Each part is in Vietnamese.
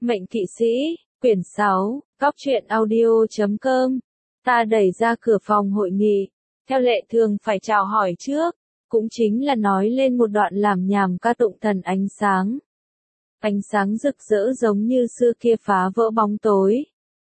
Mệnh kỵ sĩ, quyển 6, Góc truyện audio.com. Ta đẩy ra cửa phòng hội nghị. Theo lệ thường phải chào hỏi trước, cũng chính là nói lên một đoạn làm nhảm ca tụng thần ánh sáng. Ánh sáng rực rỡ giống như xưa kia phá vỡ bóng tối,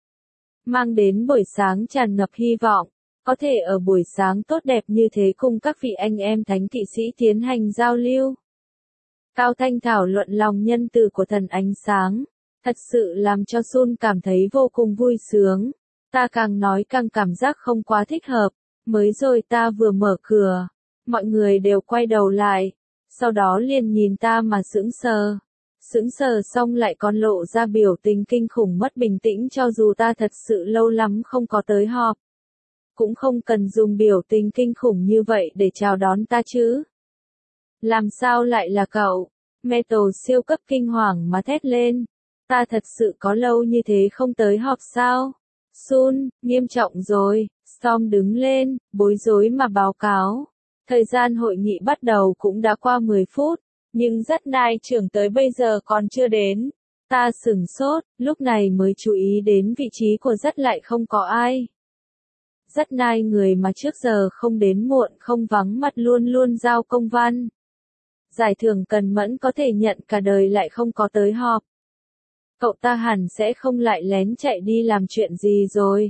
mang đến buổi sáng tràn ngập hy vọng, có thể ở buổi sáng tốt đẹp như thế cùng các vị anh em thánh kỵ sĩ tiến hành giao lưu. Cao thanh thảo luận lòng nhân từ của thần ánh sáng, thật sự làm cho Sun cảm thấy vô cùng vui sướng. Ta càng nói càng cảm giác không quá thích hợp, mới rồi ta vừa mở cửa, mọi người đều quay đầu lại, sau đó liền nhìn ta mà sững sờ. Sững sờ xong lại còn lộ ra biểu tình kinh khủng mất bình tĩnh cho dù ta thật sự lâu lắm không có tới họp. Cũng không cần dùng biểu tình kinh khủng như vậy để chào đón ta chứ. Làm sao lại là cậu? Metal siêu cấp kinh hoàng mà thét lên. Ta thật sự có lâu như thế không tới họp sao? Sun, nghiêm trọng rồi. Storm đứng lên, bối rối mà báo cáo. Thời gian hội nghị bắt đầu cũng đã qua 10 phút, nhưng rất nai trưởng tới bây giờ còn chưa đến. Ta sửng sốt, lúc này mới chú ý đến vị trí của rất lại không có ai. Rất nai người mà trước giờ không đến muộn không vắng mặt luôn luôn giao công văn. Giải thưởng cần mẫn có thể nhận cả đời lại không có tới họp. Cậu ta hẳn sẽ không lại lén chạy đi làm chuyện gì rồi.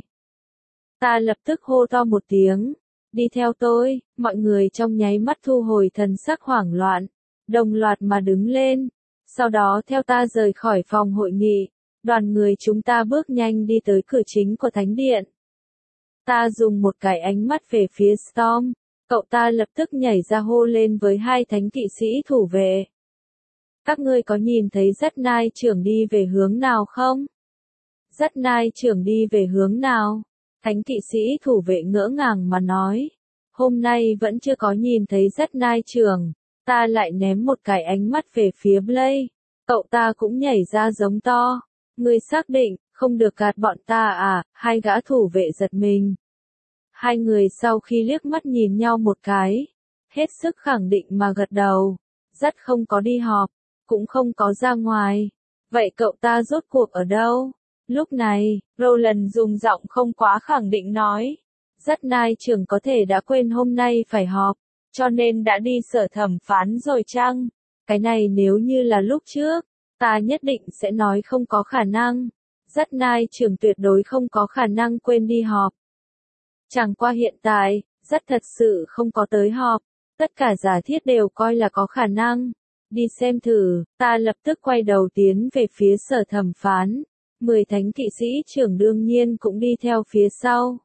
Ta lập tức hô to một tiếng. Đi theo tôi, mọi người trong nháy mắt thu hồi thần sắc hoảng loạn, đồng loạt mà đứng lên. Sau đó theo ta rời khỏi phòng hội nghị, đoàn người chúng ta bước nhanh đi tới cửa chính của thánh điện. Ta dùng một cái ánh mắt về phía Storm, cậu ta lập tức nhảy ra hô lên với hai thánh kỵ sĩ thủ vệ. Các ngươi có nhìn thấy rất nai trưởng đi về hướng nào không? Rất nai trưởng đi về hướng nào? Thánh kỵ sĩ thủ vệ ngỡ ngàng mà nói. Hôm nay vẫn chưa có nhìn thấy rất nai trưởng. Ta lại ném một cái ánh mắt về phía Blake. Cậu ta cũng nhảy ra giống to. Ngươi xác định, không được gạt bọn ta à? Hai gã thủ vệ giật mình. Hai người sau khi liếc mắt nhìn nhau một cái, hết sức khẳng định mà gật đầu. Rất không có đi họp, cũng không có ra ngoài. Vậy cậu ta rốt cuộc ở đâu? Lúc này, Roland dùng giọng không quá khẳng định nói. Rất nai trưởng có thể đã quên hôm nay phải họp, cho nên đã đi sở thẩm phán rồi chăng? Cái này nếu như là lúc trước, ta nhất định sẽ nói không có khả năng. Rất nai trưởng tuyệt đối không có khả năng quên đi họp. Chẳng qua hiện tại, rất thật sự không có tới họp. Tất cả giả thiết đều coi là có khả năng. Đi xem thử, ta lập tức quay đầu tiến về phía sở thẩm phán. 10 thánh kỵ sĩ trưởng đương nhiên cũng đi theo phía sau.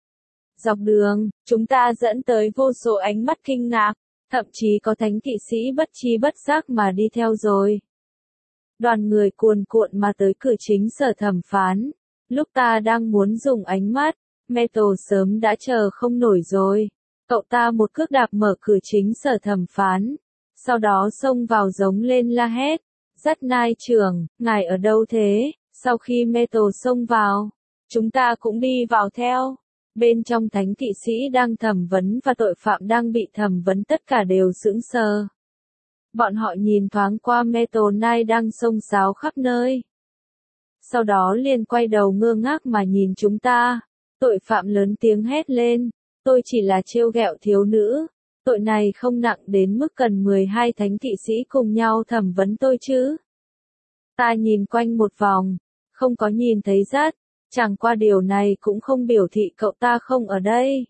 Dọc đường, chúng ta dẫn tới vô số ánh mắt kinh ngạc, thậm chí có thánh kỵ sĩ bất tri bất giác mà đi theo rồi. Đoàn người cuồn cuộn mà tới cửa chính sở thẩm phán. Lúc ta đang muốn dùng ánh mắt, Metal sớm đã chờ không nổi rồi. Cậu ta một cước đạp mở cửa chính sở thẩm phán. Sau đó xông vào giống lên la hét. Rất nai trưởng, ngài ở đâu thế? Sau khi Metal xông vào, chúng ta cũng đi vào theo. Bên trong thánh kỵ sĩ đang thẩm vấn và tội phạm đang bị thẩm vấn tất cả đều sững sờ. Bọn họ nhìn thoáng qua Metal Knight đang xông xáo khắp nơi. Sau đó liền quay đầu ngơ ngác mà nhìn chúng ta. Tội phạm lớn tiếng hét lên. Tôi chỉ là trêu ghẹo thiếu nữ. Tội này không nặng đến mức cần 12 thánh kỵ sĩ cùng nhau thẩm vấn tôi chứ. Ta nhìn quanh một vòng, không có nhìn thấy Dắt, chẳng qua điều này cũng không biểu thị cậu ta không ở đây.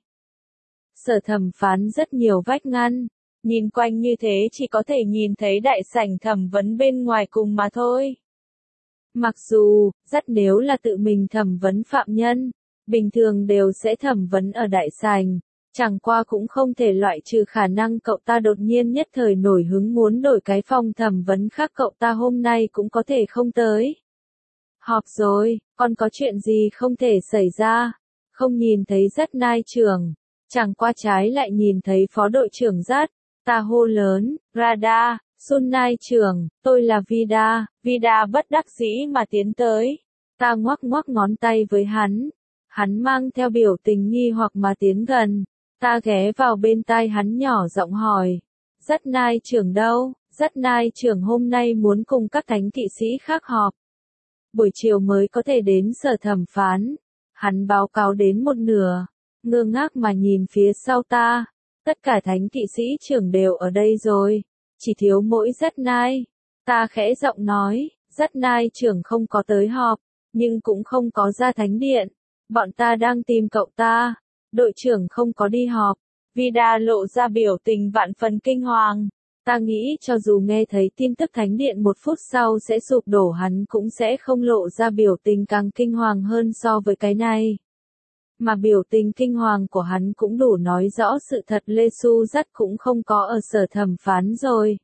Sở thẩm phán rất nhiều vách ngăn, nhìn quanh như thế chỉ có thể nhìn thấy đại sảnh thẩm vấn bên ngoài cùng mà thôi. Mặc dù, Dắt nếu là tự mình thẩm vấn phạm nhân, bình thường đều sẽ thẩm vấn ở đại sảnh. Chẳng qua cũng không thể loại trừ khả năng cậu ta đột nhiên nhất thời nổi hứng muốn đổi cái phòng thẩm vấn khác cậu ta hôm nay cũng có thể không tới. Họp rồi, còn có chuyện gì không thể xảy ra? Không nhìn thấy rất nai trưởng. Chẳng qua trái lại nhìn thấy phó đội trưởng Dắt. Ta hô lớn, Rada, Sun nai trưởng, tôi là Vida. Vida bất đắc dĩ mà tiến tới. Ta ngoắc ngoắc ngón tay với hắn. Hắn mang theo biểu tình nghi hoặc mà tiến gần. Ta ghé vào bên tai hắn nhỏ giọng hỏi. Rất nai trưởng đâu? Rất nai trưởng hôm nay muốn cùng các thánh kỵ sĩ khác họp. buổi chiều mới có thể đến sở thẩm phán. Hắn báo cáo đến một nửa, ngơ ngác mà nhìn phía sau ta. Tất cả thánh kỵ sĩ trưởng đều ở đây rồi, chỉ thiếu mỗi Dắt Nai. Ta khẽ giọng nói, Dắt Nai trưởng không có tới họp, nhưng cũng không có ra thánh điện. Bọn ta đang tìm cậu ta. Đội trưởng không có đi họp. Vida lộ ra biểu tình vạn phần kinh hoàng. Ta nghĩ cho dù nghe thấy tin tức thánh điện một phút sau sẽ sụp đổ hắn cũng sẽ không lộ ra biểu tình càng kinh hoàng hơn so với cái này. Mà biểu tình kinh hoàng của hắn cũng đủ nói rõ sự thật Lê Xu Dắt cũng không có ở sở thẩm phán rồi.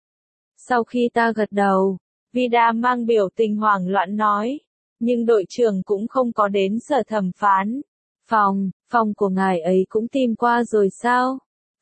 Sau khi ta gật đầu, Vida mang biểu tình hoảng loạn nói, nhưng đội trưởng cũng không có đến sở thẩm phán. Phòng của ngài ấy cũng tìm qua rồi sao?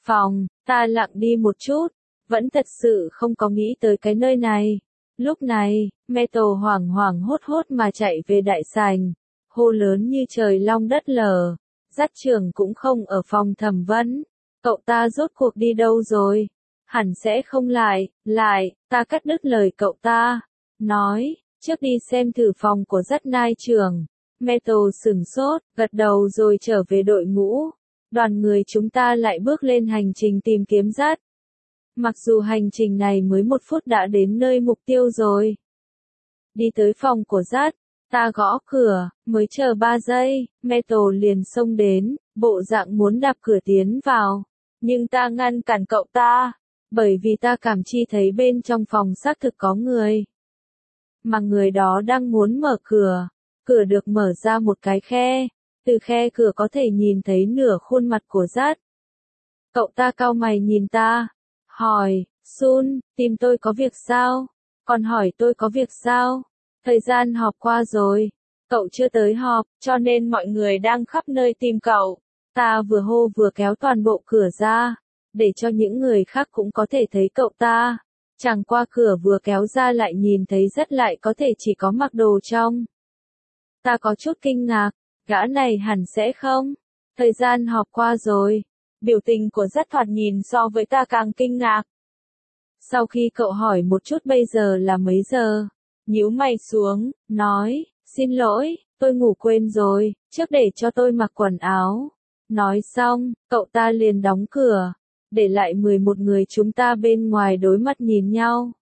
Ta lặng đi một chút, vẫn thật sự không có nghĩ tới cái nơi này. Lúc này, Metal hoảng hoảng hốt hốt mà chạy về đại sảnh, hô lớn như trời long đất lở. Dắt trưởng cũng không ở phòng thẩm vấn. Cậu ta rốt cuộc đi đâu rồi? Hẳn sẽ không lại, ta cắt đứt lời cậu ta. Nói, trước đi xem thử phòng của Dắt Nai trưởng. Metal sửng sốt, gật đầu rồi trở về đội ngũ. Đoàn người chúng ta lại bước lên hành trình tìm kiếm Dắt. Mặc dù hành trình này mới 1 phút đã đến nơi mục tiêu rồi. Đi tới phòng của Dắt, ta gõ cửa, mới chờ 3 giây, Metal liền xông đến, bộ dạng muốn đạp cửa tiến vào. Nhưng ta ngăn cản cậu ta, bởi vì ta cảm chi thấy bên trong phòng xác thực có người. Mà người đó đang muốn mở cửa. Cửa được mở ra một cái khe, từ khe cửa có thể nhìn thấy nửa khuôn mặt của Dắt. Cậu ta cau mày nhìn ta, hỏi, Sun, tìm tôi có việc sao? Còn hỏi tôi có việc sao? Thời gian họp qua rồi, cậu chưa tới họp, cho nên mọi người đang khắp nơi tìm cậu. Ta vừa hô vừa kéo toàn bộ cửa ra, để cho những người khác cũng có thể thấy cậu ta. Chẳng qua cửa vừa kéo ra lại nhìn thấy Dắt lại có thể chỉ có mặc đồ trong. Ta có chút kinh ngạc, gã này hẳn sẽ không. Thời gian họp qua rồi. Biểu tình của Dắt thoạt nhìn so với ta càng kinh ngạc. Sau khi cậu hỏi một chút bây giờ là mấy giờ, nhíu mày xuống, nói, xin lỗi, tôi ngủ quên rồi, trước để cho tôi mặc quần áo. Nói xong, cậu ta liền đóng cửa, để lại 11 người chúng ta bên ngoài đối mặt nhìn nhau.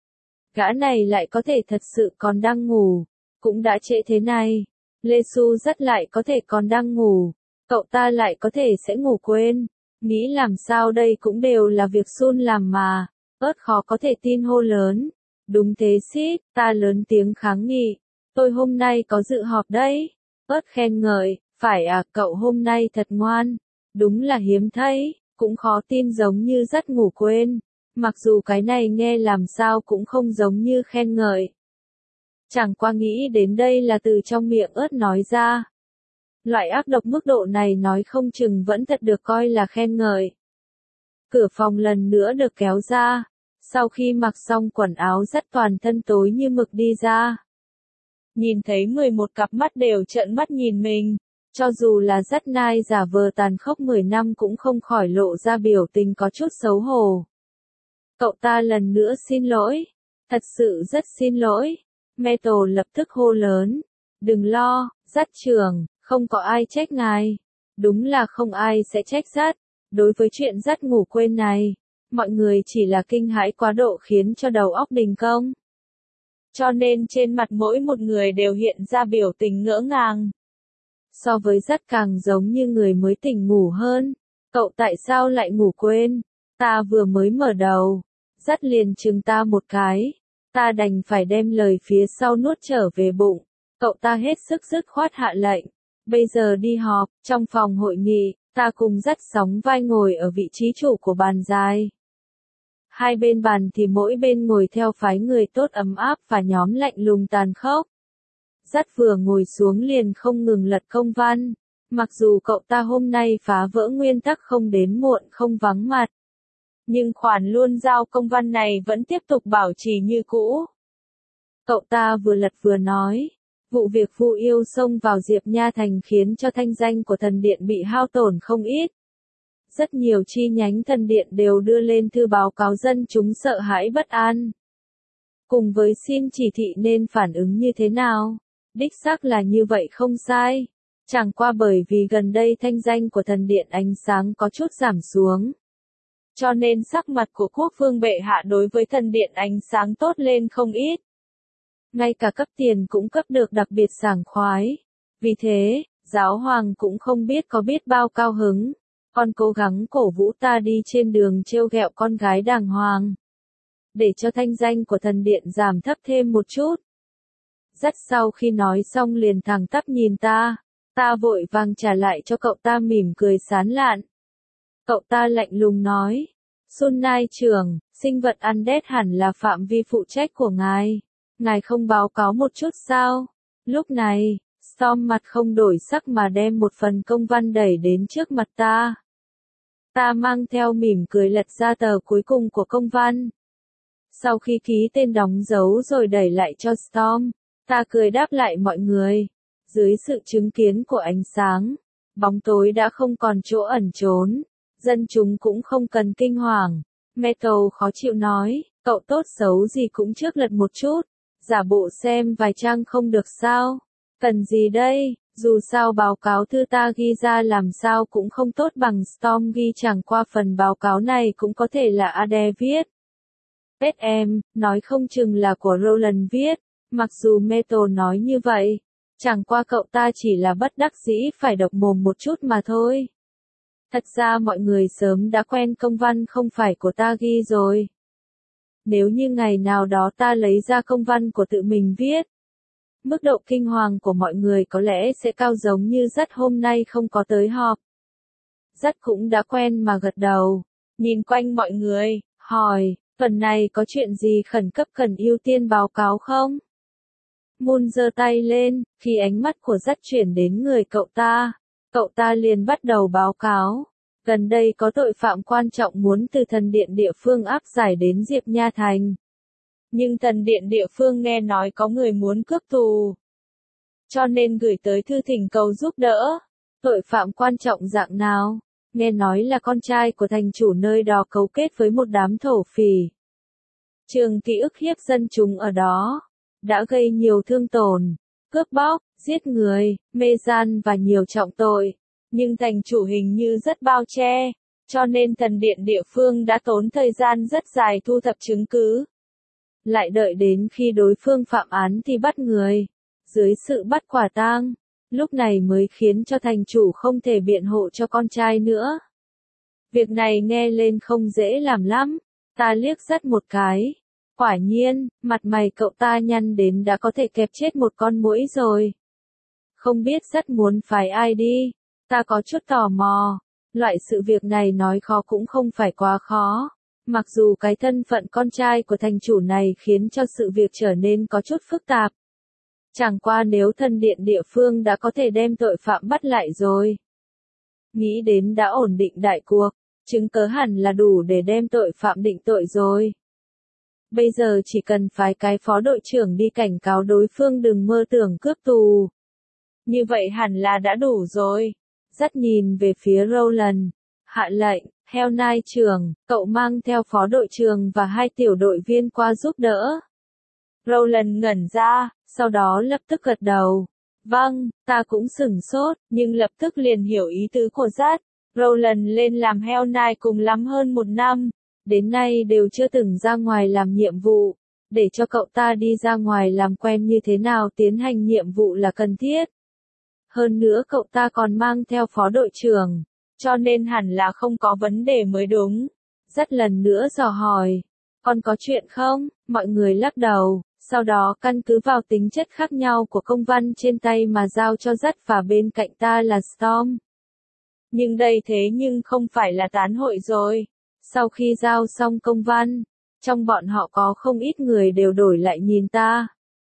Gã này lại có thể thật sự còn đang ngủ. Cũng đã trễ thế này, Lê Xu Dắt lại có thể còn đang ngủ, cậu ta lại có thể sẽ ngủ quên. Nghĩ làm sao đây cũng đều là việc Sun làm mà. Ớt khó có thể tin hô lớn. Đúng thế Sít, ta lớn tiếng kháng nghị. Tôi hôm nay có dự họp đấy. Ớt khen ngợi, phải à, cậu hôm nay thật ngoan. Đúng là hiếm thấy, cũng khó tin giống như Dắt ngủ quên. Mặc dù cái này nghe làm sao cũng không giống như khen ngợi. Chẳng qua nghĩ đến đây là từ trong miệng Ớt nói ra. Loại ác độc mức độ này nói không chừng vẫn thật được coi là khen ngợi. Cửa phòng lần nữa được kéo ra. Sau khi mặc xong quần áo Dắt toàn thân tối như mực đi ra. Nhìn thấy 11 cặp mắt đều trợn mắt nhìn mình. Cho dù là Dắt Nai giả vờ tàn khốc 10 năm cũng không khỏi lộ ra biểu tình có chút xấu hổ. Cậu ta lần nữa xin lỗi. Thật sự rất xin lỗi. Metal lập tức hô lớn. Đừng lo, Dắt trưởng, không có ai trách ngài. Đúng là không ai sẽ trách Dắt. Đối với chuyện Dắt ngủ quên này, mọi người chỉ là kinh hãi quá độ khiến cho đầu óc đình công. Cho nên trên mặt mỗi một người đều hiện ra biểu tình ngỡ ngàng. So với Dắt càng giống như người mới tỉnh ngủ hơn. Cậu tại sao lại ngủ quên? Ta vừa mới mở đầu. Dắt liền chừng ta một cái. Ta đành phải đem lời phía sau nuốt trở về bụng. Cậu ta hết sức dứt khoát hạ lệnh. Bây giờ đi họp, trong phòng hội nghị, ta cùng Dắt sóng vai ngồi ở vị trí chủ của bàn dài. Hai bên bàn thì mỗi bên ngồi theo phái người tốt ấm áp và nhóm lạnh lùng tàn khốc. Dắt vừa ngồi xuống liền không ngừng lật công văn. Mặc dù cậu ta hôm nay phá vỡ nguyên tắc không đến muộn không vắng mặt. Nhưng khoản luôn giao công văn này vẫn tiếp tục bảo trì như cũ. Cậu ta vừa lật vừa nói. Vụ việc Vu Yêu xông vào Diệp Nha Thành khiến cho thanh danh của thần điện bị hao tổn không ít. Rất nhiều chi nhánh thần điện đều đưa lên thư báo cáo dân chúng sợ hãi bất an. cùng với xin chỉ thị nên phản ứng như thế nào. Đích xác là như vậy không sai. Chẳng qua bởi vì gần đây thanh danh của thần điện ánh sáng có chút giảm xuống. Cho nên sắc mặt của quốc vương bệ hạ đối với thần điện ánh sáng tốt lên không ít. Ngay cả cấp tiền cũng cấp được đặc biệt sảng khoái. Vì thế, giáo hoàng cũng không biết có biết bao cao hứng. Con cố gắng cổ vũ ta đi trên đường trêu ghẹo con gái đàng hoàng. Để cho thanh danh của thần điện giảm thấp thêm một chút. Rất sau khi nói xong liền thẳng tắp nhìn ta. Ta vội vàng trả lại cho cậu ta mỉm cười sán lạn. Cậu ta lạnh lùng nói. Sun Nai trưởng, sinh vật Undead hẳn là phạm vi phụ trách của ngài. Ngài không báo cáo một chút sao? Lúc này, Storm mặt không đổi sắc mà đem một phần công văn đẩy đến trước mặt ta. Ta mang theo mỉm cười lật ra tờ cuối cùng của công văn. Sau khi ký tên đóng dấu rồi đẩy lại cho Storm, ta cười đáp lại mọi người. Dưới sự chứng kiến của ánh sáng, bóng tối đã không còn chỗ ẩn trốn. Dân chúng cũng không cần kinh hoàng. Metal khó chịu nói, cậu tốt xấu gì cũng trước lật một chút. Giả bộ xem vài trang không được sao? Cần gì đây? Dù sao báo cáo thư ta ghi ra làm sao cũng không tốt bằng Storm ghi, chẳng qua phần báo cáo này cũng có thể là Ade viết. SM, nói không chừng là của Roland viết. Mặc dù Metal nói như vậy, chẳng qua cậu ta chỉ là bất đắc dĩ phải độc mồm một chút mà thôi. Thật ra mọi người sớm đã quen công văn không phải của ta ghi rồi. Nếu như ngày nào đó ta lấy ra công văn của tự mình viết, mức độ kinh hoàng của mọi người có lẽ sẽ cao giống như rất hôm nay không có tới họp. Rất cũng đã quen mà gật đầu, nhìn quanh mọi người, hỏi, tuần này có chuyện gì khẩn cấp cần ưu tiên báo cáo không? Moon giơ tay lên, khi ánh mắt của rất chuyển đến người cậu ta liền bắt đầu báo cáo. Gần đây có tội phạm quan trọng muốn từ thần điện địa phương áp giải đến Diệp Nha Thành. Nhưng thần điện địa phương nghe nói có người muốn cướp tù. Cho nên gửi tới thư thỉnh cầu giúp đỡ. Tội phạm quan trọng dạng nào? Nghe nói là con trai của thành chủ nơi đó cấu kết với một đám thổ phỉ. Trường kỳ ức hiếp dân chúng ở đó. Đã gây nhiều thương tổn, cướp bóc, giết người, mê gian và nhiều trọng tội. Nhưng thành chủ hình như rất bao che, cho nên thần điện địa phương đã tốn thời gian rất dài thu thập chứng cứ. Lại đợi đến khi đối phương phạm án thì bắt người. Dưới sự bắt quả tang, lúc này mới khiến cho thành chủ không thể biện hộ cho con trai nữa. Việc này nghe lên không dễ làm lắm, ta liếc rất một cái. Quả nhiên, mặt mày cậu ta nhăn đến đã có thể kẹp chết một con muỗi rồi. Không biết rất muốn phái ai đi. Ta có chút tò mò. Loại sự việc này nói khó cũng không phải quá khó. Mặc dù cái thân phận con trai của thành chủ này khiến cho sự việc trở nên có chút phức tạp. Chẳng qua nếu thần điện địa phương đã có thể đem tội phạm bắt lại rồi. Nghĩ đến đã ổn định đại cuộc, chứng cớ hẳn là đủ để đem tội phạm định tội rồi. Bây giờ chỉ cần phái cái phó đội trưởng đi cảnh cáo đối phương đừng mơ tưởng cướp tù. Như vậy hẳn là đã đủ rồi. Rất nhìn về phía Roland. Hạ lệnh, Hell Knight trưởng, cậu mang theo phó đội trưởng và 2 tiểu đội viên qua giúp đỡ. Roland ngẩn ra, sau đó lập tức gật đầu. Vâng, ta cũng sửng sốt, nhưng lập tức liền hiểu ý tứ của Dắt. Roland lên làm Hell Knight cùng lắm hơn 1 năm. Đến nay đều chưa từng ra ngoài làm nhiệm vụ. Để cho cậu ta đi ra ngoài làm quen như thế nào tiến hành nhiệm vụ là cần thiết. Hơn nữa cậu ta còn mang theo phó đội trưởng, cho nên hẳn là không có vấn đề mới đúng. Rất lần nữa dò hỏi, còn có chuyện không? Mọi người lắc đầu, sau đó căn cứ vào tính chất khác nhau của công văn trên tay mà giao cho Dắt và bên cạnh ta là Storm. Nhưng đây thế nhưng không phải là tán hội rồi. Sau khi giao xong công văn, trong bọn họ có không ít người đều đổi lại nhìn ta.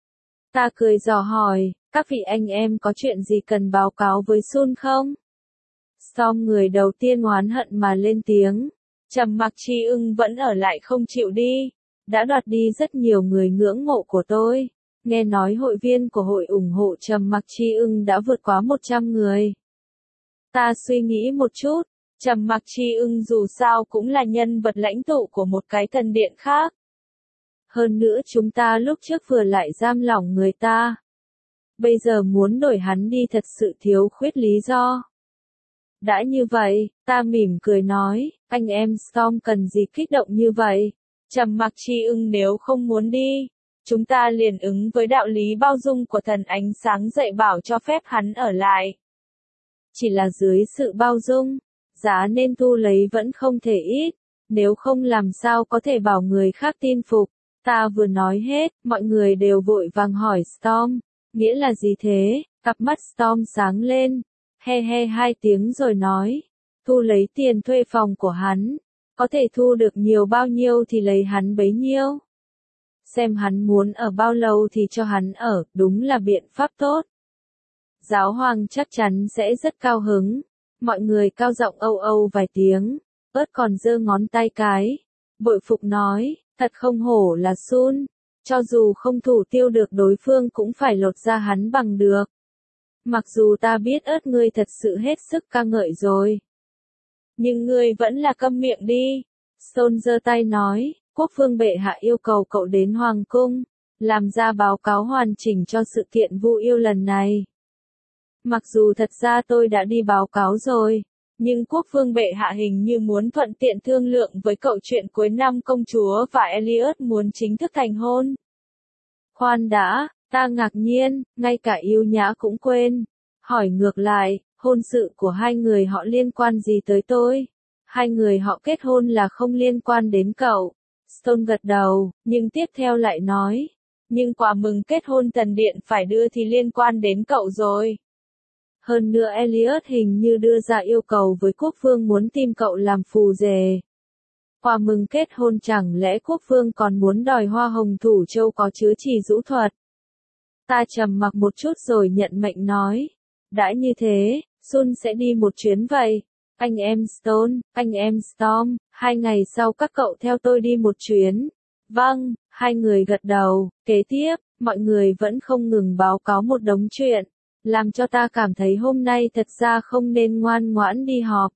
Ta cười dò hỏi, các vị anh em có chuyện gì cần báo cáo với Sun không? Storm người đầu tiên oán hận mà lên tiếng. Trầm Mặc Chi Ưng vẫn ở lại không chịu đi. Đã đoạt đi rất nhiều người ngưỡng mộ của tôi. Nghe nói hội viên của hội ủng hộ Trầm Mặc Chi Ưng đã vượt quá 100 người. Ta suy nghĩ một chút. Trầm Mặc Chi Ưng dù sao cũng là nhân vật lãnh tụ của một cái thần điện khác. Hơn nữa chúng ta lúc trước vừa lại giam lỏng người ta. Bây giờ muốn đổi hắn đi thật sự thiếu khuyết lý do. Đã như vậy, ta mỉm cười nói, anh em Storm cần gì kích động như vậy? Trầm mặc Tri Ưng nếu không muốn đi, chúng ta liền ứng với đạo lý bao dung của thần ánh sáng dạy bảo cho phép hắn ở lại. Chỉ là dưới sự bao dung, giá nên thu lấy vẫn không thể ít, nếu không làm sao có thể bảo người khác tin phục. Ta vừa nói hết, mọi người đều vội vàng hỏi Storm, nghĩa là gì thế? Cặp mắt Storm sáng lên, he he hai tiếng rồi nói, thu lấy tiền thuê phòng của hắn, có thể thu được nhiều bao nhiêu thì lấy hắn bấy nhiêu. Xem hắn muốn ở bao lâu thì cho hắn ở, đúng là biện pháp tốt. Giáo hoàng chắc chắn sẽ rất cao hứng. Mọi người cao giọng âu âu vài tiếng, ớt còn giơ ngón tay cái. Bội phục nói, thật không hổ là Sun, cho dù không thủ tiêu được đối phương cũng phải lột ra hắn bằng được. Mặc dù ta biết ớt ngươi thật sự hết sức ca ngợi rồi. Nhưng ngươi vẫn là câm miệng đi. Stone giơ tay nói, quốc vương bệ hạ yêu cầu cậu đến hoàng cung, làm ra báo cáo hoàn chỉnh cho sự kiện vu yêu lần này. Mặc dù thật ra tôi đã đi báo cáo rồi, nhưng quốc vương bệ hạ hình như muốn thuận tiện thương lượng với cậu chuyện cuối năm công chúa và Elliot muốn chính thức thành hôn. Khoan đã, ta ngạc nhiên, ngay cả yêu nhã cũng quên. Hỏi ngược lại, hôn sự của hai người họ liên quan gì tới tôi? Hai người họ kết hôn là không liên quan đến cậu. Stone gật đầu, nhưng tiếp theo lại nói. Nhưng quà mừng kết hôn thần điện phải đưa thì liên quan đến cậu rồi. Hơn nữa Elliot hình như đưa ra yêu cầu với quốc vương muốn tìm cậu làm phù rể. Quà mừng kết hôn chẳng lẽ quốc vương còn muốn đòi hoa hồng thủ châu có chứa chỉ dũ thuật. Ta trầm mặc một chút rồi nhận mệnh nói. Đã như thế, Sun sẽ đi một chuyến vậy. Anh em Stone, anh em Storm, 2 ngày sau các cậu theo tôi đi một chuyến. Vâng, hai người gật đầu. Kế tiếp, mọi người vẫn không ngừng báo cáo một đống chuyện, làm cho ta cảm thấy hôm nay thật ra không nên ngoan ngoãn đi họp.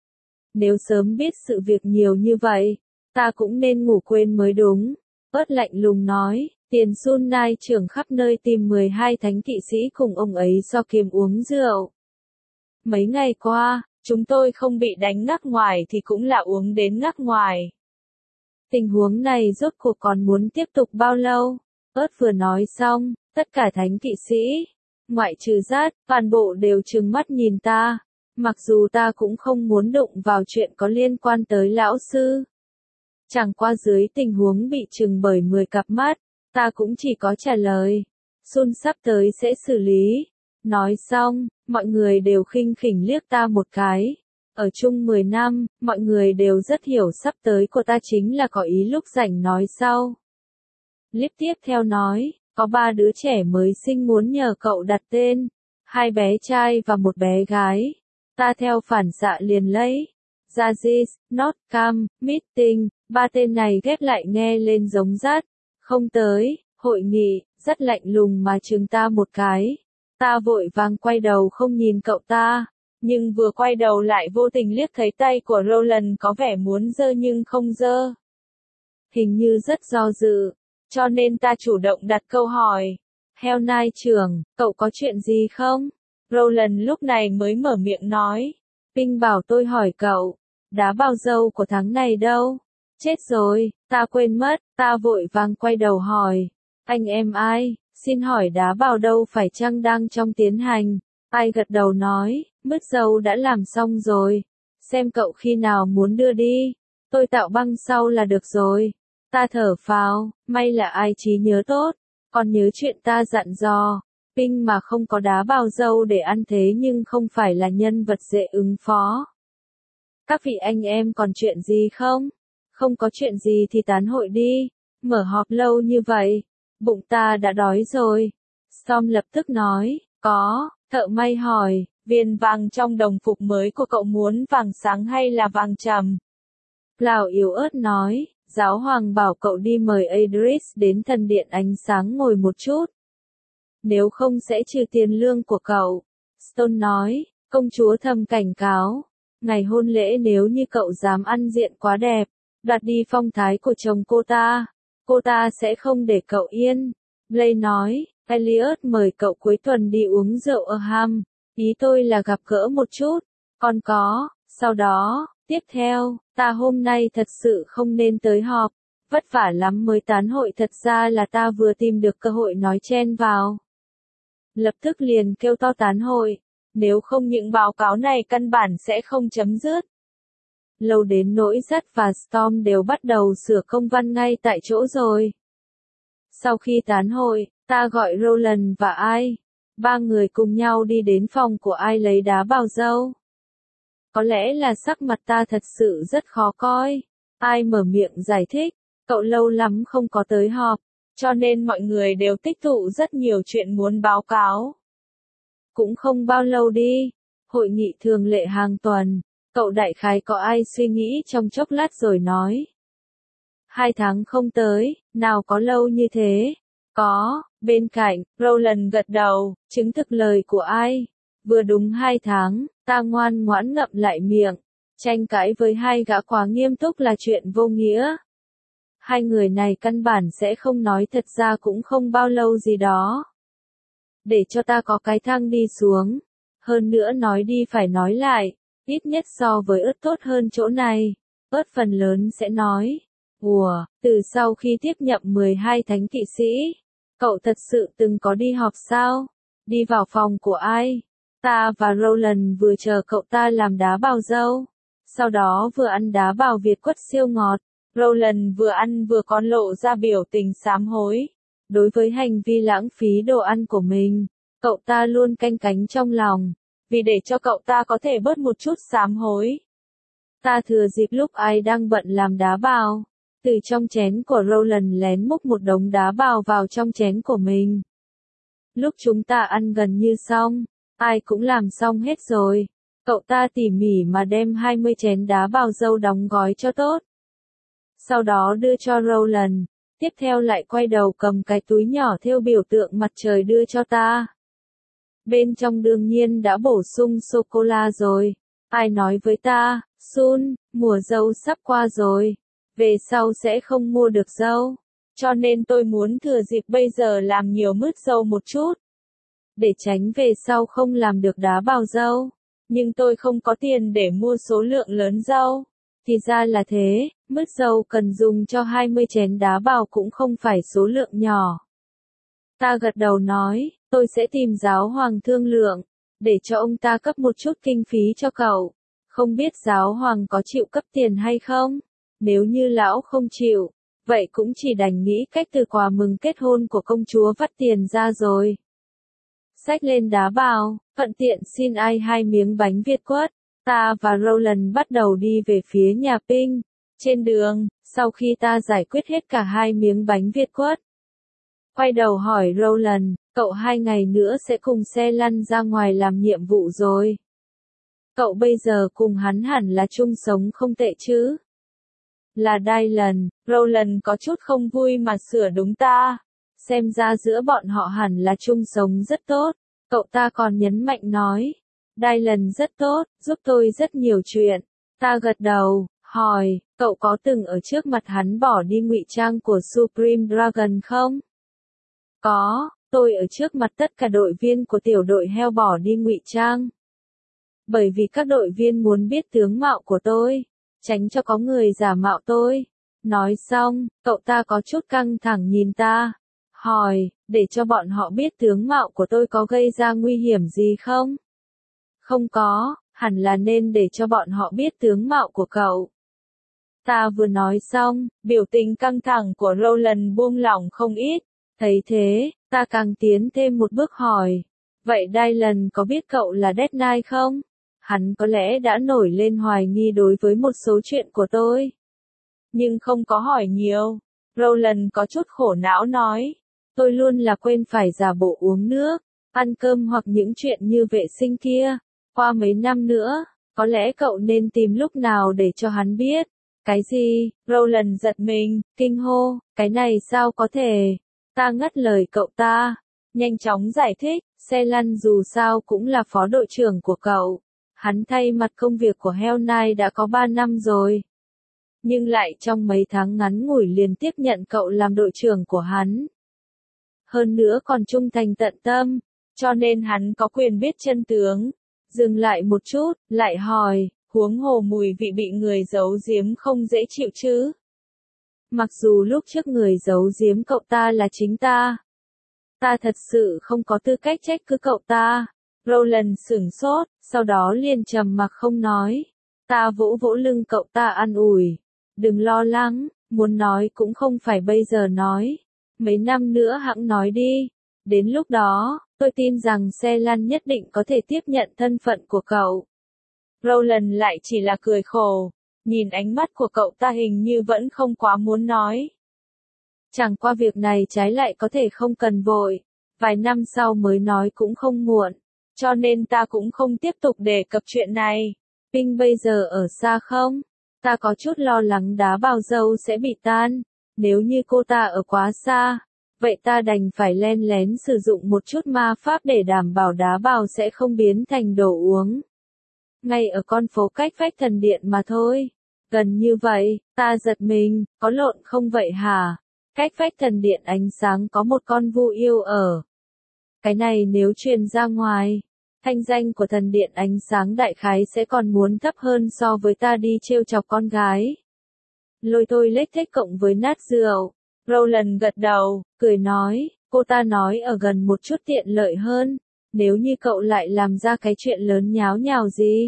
Nếu sớm biết sự việc nhiều như vậy, ta cũng nên ngủ quên mới đúng. Ớt lạnh lùng nói, tiền Sun Nai trưởng khắp nơi tìm 12 thánh kỵ sĩ cùng ông ấy so kiếm uống rượu. Mấy ngày qua, chúng tôi không bị đánh ngắc ngoài thì cũng là uống đến ngắc ngoài. Tình huống này rốt cuộc còn muốn tiếp tục bao lâu? Ớt vừa nói xong, tất cả thánh kỵ sĩ, ngoại trừ Rát, toàn bộ đều trừng mắt nhìn ta. Mặc dù ta cũng không muốn đụng vào chuyện có liên quan tới lão sư. Chẳng qua dưới tình huống bị trừng bởi 10 cặp mắt, ta cũng chỉ có trả lời. Sun sắp tới sẽ xử lý. Nói xong, mọi người đều khinh khỉnh liếc ta một cái. Ở chung 10 năm, mọi người đều rất hiểu sắp tới của ta chính là có ý lúc rảnh nói sau. Clip tiếp theo nói, có 3 đứa trẻ mới sinh muốn nhờ cậu đặt tên. 2 bé trai và 1 bé gái. Ta theo phản xạ liền lấy. Jazis, Not Cam, Meeting, 3 tên này ghép lại nghe lên giống Rát. Không tới, hội nghị, rất lạnh lùng mà trừng ta một cái. Ta vội vàng quay đầu không nhìn cậu ta, nhưng vừa quay đầu lại vô tình liếc thấy tay của Roland có vẻ muốn giơ nhưng không giơ. Hình như rất do dự, cho nên ta chủ động đặt câu hỏi. Hell Nai trưởng, cậu có chuyện gì không? Roland lúc này mới mở miệng nói. Ping bảo tôi hỏi cậu, đá bao dâu của tháng này đâu? Chết rồi, ta quên mất, ta vội vàng quay đầu hỏi. Anh em ai, xin hỏi đá bào đâu phải chăng đang trong tiến hành? Ai gật đầu nói, mứt dâu đã làm xong rồi. Xem cậu khi nào muốn đưa đi. Tôi tạo băng sau là được rồi. Ta thở phào, may là ai trí nhớ tốt. Còn nhớ chuyện ta dặn dò. Ping mà không có đá bào dâu để ăn thế nhưng không phải là nhân vật dễ ứng phó. Các vị anh em còn chuyện gì không? Không có chuyện gì thì tán hội đi. Mở họp lâu như vậy. Bụng ta đã đói rồi. Storm lập tức nói, có, thợ may hỏi, viên vàng trong đồng phục mới của cậu muốn vàng sáng hay là vàng trầm? Plow yếu ớt nói, giáo hoàng bảo cậu đi mời Adris đến thần điện ánh sáng ngồi một chút. Nếu không sẽ trừ tiền lương của cậu. Stone nói, công chúa thầm cảnh cáo. Ngày hôn lễ nếu như cậu dám ăn diện quá đẹp, đoạt đi phong thái của chồng cô ta, cô ta sẽ không để cậu yên. Blake nói, Elliot mời cậu cuối tuần đi uống rượu ở Ham. Ý tôi là gặp gỡ một chút. Còn có, sau đó, tiếp theo, ta hôm nay thật sự không nên tới họp. Vất vả lắm mới tán hội, thật ra là ta vừa tìm được cơ hội nói chen vào. Lập tức liền kêu to tán hội. Nếu không những báo cáo này căn bản sẽ không chấm dứt. Lâu đến nỗi Dắt và Storm đều bắt đầu sửa công văn ngay tại chỗ rồi. Sau khi tán hội, ta gọi Roland và Ai. Ba người cùng nhau đi đến phòng của Ai lấy đá bào dâu. Có lẽ là sắc mặt ta thật sự rất khó coi. Ai mở miệng giải thích, cậu lâu lắm không có tới họp, cho nên mọi người đều tích tụ rất nhiều chuyện muốn báo cáo. Cũng không bao lâu đi, hội nghị thường lệ hàng tuần, cậu đại khái có ai suy nghĩ trong chốc lát rồi nói. 2 tháng không tới, nào có lâu như thế. Có, bên cạnh, Roland gật đầu, chứng thực lời của Ai. Vừa đúng 2 tháng, ta ngoan ngoãn ngậm lại miệng. Tranh cãi với hai gã quá nghiêm túc là chuyện vô nghĩa. Hai người này căn bản sẽ không nói, thật ra cũng không bao lâu gì đó. Để cho ta có cái thang đi xuống. Hơn nữa nói đi phải nói lại, ít nhất so với ớt tốt hơn chỗ này. Ớt phần lớn sẽ nói. Ủa, từ sau khi tiếp nhậm 12 thánh kỵ sĩ, cậu thật sự từng có đi họp sao? Đi vào phòng của Ai? Ta và Roland vừa chờ cậu ta làm đá bào dâu. Sau đó vừa ăn đá bào Việt quất siêu ngọt. Roland vừa ăn vừa còn lộ ra biểu tình sám hối. Đối với hành vi lãng phí đồ ăn của mình, cậu ta luôn canh cánh trong lòng. Vì để cho cậu ta có thể bớt một chút sám hối. Ta thừa dịp lúc Ai đang bận làm đá bào. Từ trong chén của Roland lén múc một đống đá bào vào trong chén của mình. Lúc chúng ta ăn gần như xong, Ai cũng làm xong hết rồi. Cậu ta tỉ mỉ mà đem 20 chén đá bào dâu đóng gói cho tốt. Sau đó đưa cho Roland. Tiếp theo lại quay đầu cầm cái túi nhỏ thêu biểu tượng mặt trời đưa cho ta. Bên trong đương nhiên đã bổ sung sô-cô-la rồi. Ai nói với ta, Sun, mùa dâu sắp qua rồi. Về sau sẽ không mua được dâu. Cho nên tôi muốn thừa dịp bây giờ làm nhiều mứt dâu một chút. Để tránh về sau không làm được đá bào dâu. Nhưng tôi không có tiền để mua số lượng lớn dâu. Thì ra là thế, mứt dâu cần dùng cho 20 chén đá bào cũng không phải số lượng nhỏ. Ta gật đầu nói, tôi sẽ tìm giáo hoàng thương lượng, để cho ông ta cấp một chút kinh phí cho cậu. Không biết giáo hoàng có chịu cấp tiền hay không? Nếu như lão không chịu, vậy cũng chỉ đành nghĩ cách từ quà mừng kết hôn của công chúa vắt tiền ra rồi. Xách lên đá bào, thuận tiện xin Ai 2 miếng bánh Việt quất. Ta và Roland bắt đầu đi về phía nhà Pink. Trên đường, sau khi ta giải quyết hết cả 2 miếng bánh Việt quất, quay đầu hỏi Roland, cậu 2 ngày nữa sẽ cùng xe lăn ra ngoài làm nhiệm vụ rồi. Cậu bây giờ cùng hắn hẳn là chung sống không tệ chứ? Là Dylan, Roland có chút không vui mà sửa đúng ta. Xem ra giữa bọn họ hẳn là chung sống rất tốt. Cậu ta còn nhấn mạnh nói. Dylan rất tốt, giúp tôi rất nhiều chuyện. Ta gật đầu, hỏi, cậu có từng ở trước mặt hắn bỏ đi ngụy trang của Supreme Dragon không? Có, tôi ở trước mặt tất cả đội viên của tiểu đội heo bỏ đi ngụy trang. Bởi vì các đội viên muốn biết tướng mạo của tôi, tránh cho có người giả mạo tôi. Nói xong, cậu ta có chút căng thẳng nhìn ta. Hỏi, để cho bọn họ biết tướng mạo của tôi có gây ra nguy hiểm gì không? Không có, hẳn là nên để cho bọn họ biết tướng mạo của cậu. Ta vừa nói xong, biểu tình căng thẳng của Roland buông lỏng không ít. Thấy thế, ta càng tiến thêm một bước hỏi. Vậy Dylan có biết cậu là Death Knight không? Hắn có lẽ đã nổi lên hoài nghi đối với một số chuyện của tôi. Nhưng không có hỏi nhiều. Roland có chút khổ não nói. Tôi luôn là quên phải giả bộ uống nước, ăn cơm hoặc những chuyện như vệ sinh kia. Qua mấy năm nữa, có lẽ cậu nên tìm lúc nào để cho hắn biết. Cái gì? Roland giật mình, kinh hô, cái này sao có thể? Ta ngắt lời cậu ta, nhanh chóng giải thích, xe lăn dù sao cũng là phó đội trưởng của cậu. Hắn thay mặt công việc của Hell Knight đã có 3 năm rồi. nhưng lại trong mấy tháng ngắn ngủi liền tiếp nhận cậu làm đội trưởng của hắn. Hơn nữa còn trung thành tận tâm, cho nên hắn có quyền biết chân tướng. Dừng lại một chút, lại hỏi, huống hồ mùi vị bị người giấu giếm không dễ chịu chứ? Mặc dù lúc trước người giấu giếm cậu ta là chính ta. Ta thật sự không có tư cách trách cứ cậu ta. Roland sửng sốt, sau đó liền trầm mặc không nói. Ta vỗ vỗ lưng cậu ta an ủi. Đừng lo lắng, muốn nói cũng không phải bây giờ nói. Mấy năm nữa hẵng nói đi. Đến lúc đó, tôi tin rằng xe lăn nhất định có thể tiếp nhận thân phận của cậu. Roland lại chỉ là cười khổ. Nhìn ánh mắt của cậu ta hình như vẫn không quá muốn nói. Chẳng qua việc này trái lại có thể không cần vội. Vài năm sau mới nói cũng không muộn. Cho nên ta cũng không tiếp tục đề cập chuyện này. Ping bây giờ ở xa không? Ta có chút lo lắng đá bào dâu sẽ bị tan. Nếu như cô ta ở quá xa, vậy ta đành phải len lén sử dụng một chút ma pháp để đảm bảo đá bào sẽ không biến thành đồ uống. Ngay ở con phố cách vách thần điện mà thôi. Gần như vậy, ta giật mình, có lộn không vậy hả? Cách vách thần điện ánh sáng có một con vu yêu ở. Cái này nếu truyền ra ngoài, thanh danh của thần điện ánh sáng đại khái sẽ còn muốn thấp hơn so với ta đi trêu chọc con gái. Lôi tôi lết thết cộng với nát rượu. Roland gật đầu, cười nói, cô ta nói ở gần một chút tiện lợi hơn, nếu như cậu lại làm ra cái chuyện lớn nháo nhào gì.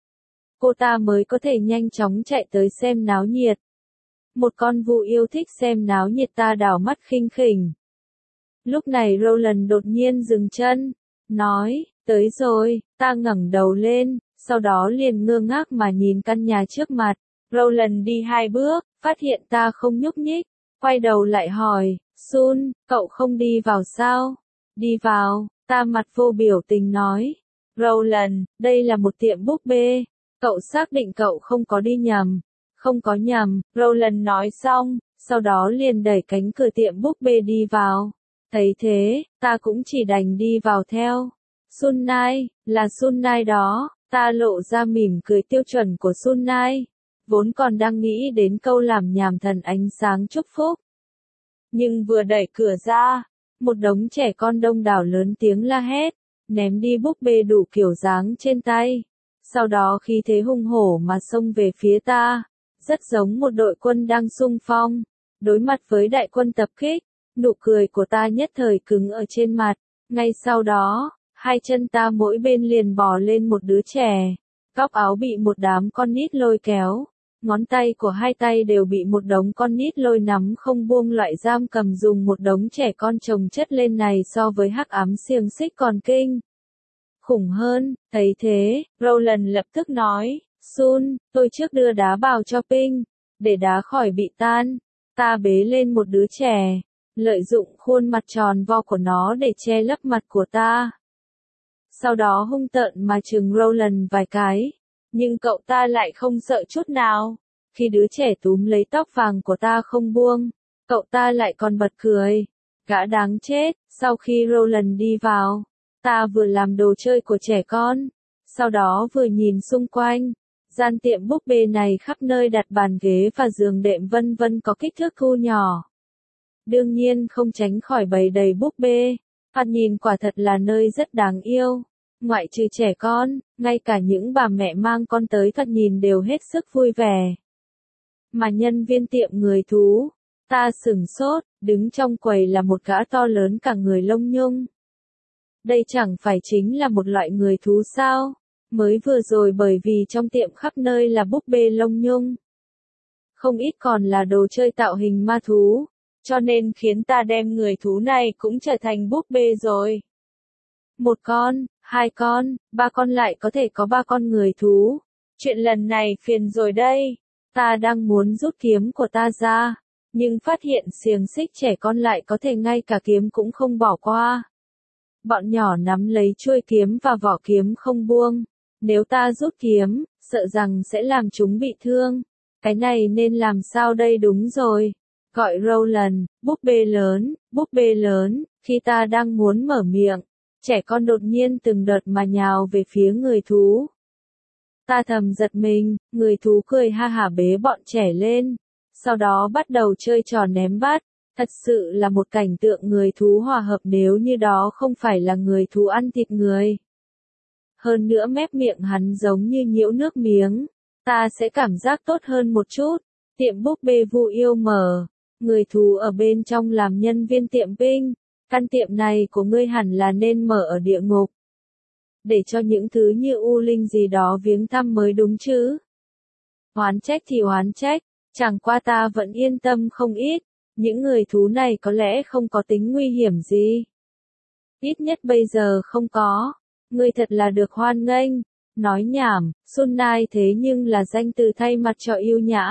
Cô ta mới có thể nhanh chóng chạy tới xem náo nhiệt. Một con vu yêu thích xem náo nhiệt ta đảo mắt khinh khỉnh. Lúc này Roland đột nhiên dừng chân, nói, tới rồi, ta ngẩng đầu lên, sau đó liền ngơ ngác mà nhìn căn nhà trước mặt. Roland đi 2 bước, phát hiện ta không nhúc nhích, quay đầu lại hỏi, Sun, cậu không đi vào sao? Đi vào, ta mặt vô biểu tình nói. Roland, đây là một tiệm búp bê, cậu xác định cậu không có đi nhầm. Không có nhầm, Roland nói xong, sau đó liền đẩy cánh cửa tiệm búp bê đi vào. Thấy thế, ta cũng chỉ đành đi vào theo. Sun Nai, là Sun Nai đó, ta lộ ra mỉm cười tiêu chuẩn của Sun Nai. Vốn còn đang nghĩ đến câu làm nhảm thần ánh sáng chúc phúc. Nhưng vừa đẩy cửa ra, một đống trẻ con đông đảo lớn tiếng la hét, ném đi búp bê đủ kiểu dáng trên tay. Sau đó khí thế hung hổ mà xông về phía ta, rất giống một đội quân đang xung phong. Đối mặt với đại quân tập kích, nụ cười của ta nhất thời cứng ở trên mặt. Ngay sau đó, hai chân ta mỗi bên liền bò lên một đứa trẻ. Góc áo bị một đám con nít lôi kéo. Ngón tay của hai tay đều bị một đống con nít lôi nắm không buông loại giam cầm dùng một đống trẻ con chồng chất lên này so với hắc ám xiềng xích còn kinh khủng hơn. Thấy thế, Roland lập tức nói, Sun, tôi trước đưa đá bào cho Ping, để đá khỏi bị tan. Ta bế lên một đứa trẻ, lợi dụng khuôn mặt tròn vo của nó để che lấp mặt của ta. Sau đó hung tợn mà trừng Roland vài cái. Nhưng cậu ta lại không sợ chút nào. Khi đứa trẻ túm lấy tóc vàng của ta không buông, cậu ta lại còn bật cười. Gã đáng chết, sau khi Roland đi vào, ta vừa làm đồ chơi của trẻ con, sau đó vừa nhìn xung quanh. Gian tiệm búp bê này khắp nơi đặt bàn ghế và giường đệm vân vân có kích thước thu nhỏ. Đương nhiên không tránh khỏi bày đầy búp bê. Thoạt nhìn quả thật là nơi rất đáng yêu. Ngoại trừ trẻ con, ngay cả những bà mẹ mang con tới thoạt nhìn đều hết sức vui vẻ. Mà nhân viên tiệm người thú, ta sửng sốt, đứng trong quầy là một gã to lớn cả người lông nhung. Đây chẳng phải chính là một loại người thú sao? Mới vừa rồi bởi vì trong tiệm khắp nơi là búp bê lông nhung. Không ít còn là đồ chơi tạo hình ma thú, cho nên khiến ta đem người thú này cũng trở thành búp bê rồi. Một con, 2 con, 3 con lại có thể có 3 con người thú. Chuyện lần này phiền rồi đây. Ta đang muốn rút kiếm của ta ra, nhưng phát hiện xiềng xích trẻ con lại có thể ngay cả kiếm cũng không bỏ qua. Bọn nhỏ nắm lấy chuôi kiếm và vỏ kiếm không buông. Nếu ta rút kiếm, sợ rằng sẽ làm chúng bị thương. Cái này nên làm sao đây đúng rồi. Gọi Roland, búp bê lớn, khi ta đang muốn mở miệng. Trẻ con đột nhiên từng đợt mà nhào về phía người thú. Ta thầm giật mình, người thú cười ha hả bế bọn trẻ lên. Sau đó bắt đầu chơi trò ném bát. Thật sự là một cảnh tượng người thú hòa hợp nếu như đó không phải là người thú ăn thịt người. Hơn nữa mép miệng hắn giống như nhiễu nước miếng. Ta sẽ cảm giác tốt hơn một chút. Tiệm búp bê Vu Yêu mở. Người thú ở bên trong làm nhân viên tiệm Pinh. Căn tiệm này của ngươi hẳn là nên mở ở địa ngục. Để cho những thứ như U Linh gì đó viếng thăm mới đúng chứ. Oán trách thì oán trách. Chẳng qua ta vẫn yên tâm không ít. Những người thú này có lẽ không có tính nguy hiểm gì. Ít nhất bây giờ không có. Ngươi thật là được hoan nghênh. Nói nhảm, Sun Nai thế nhưng là danh từ thay mặt cho yêu nhã.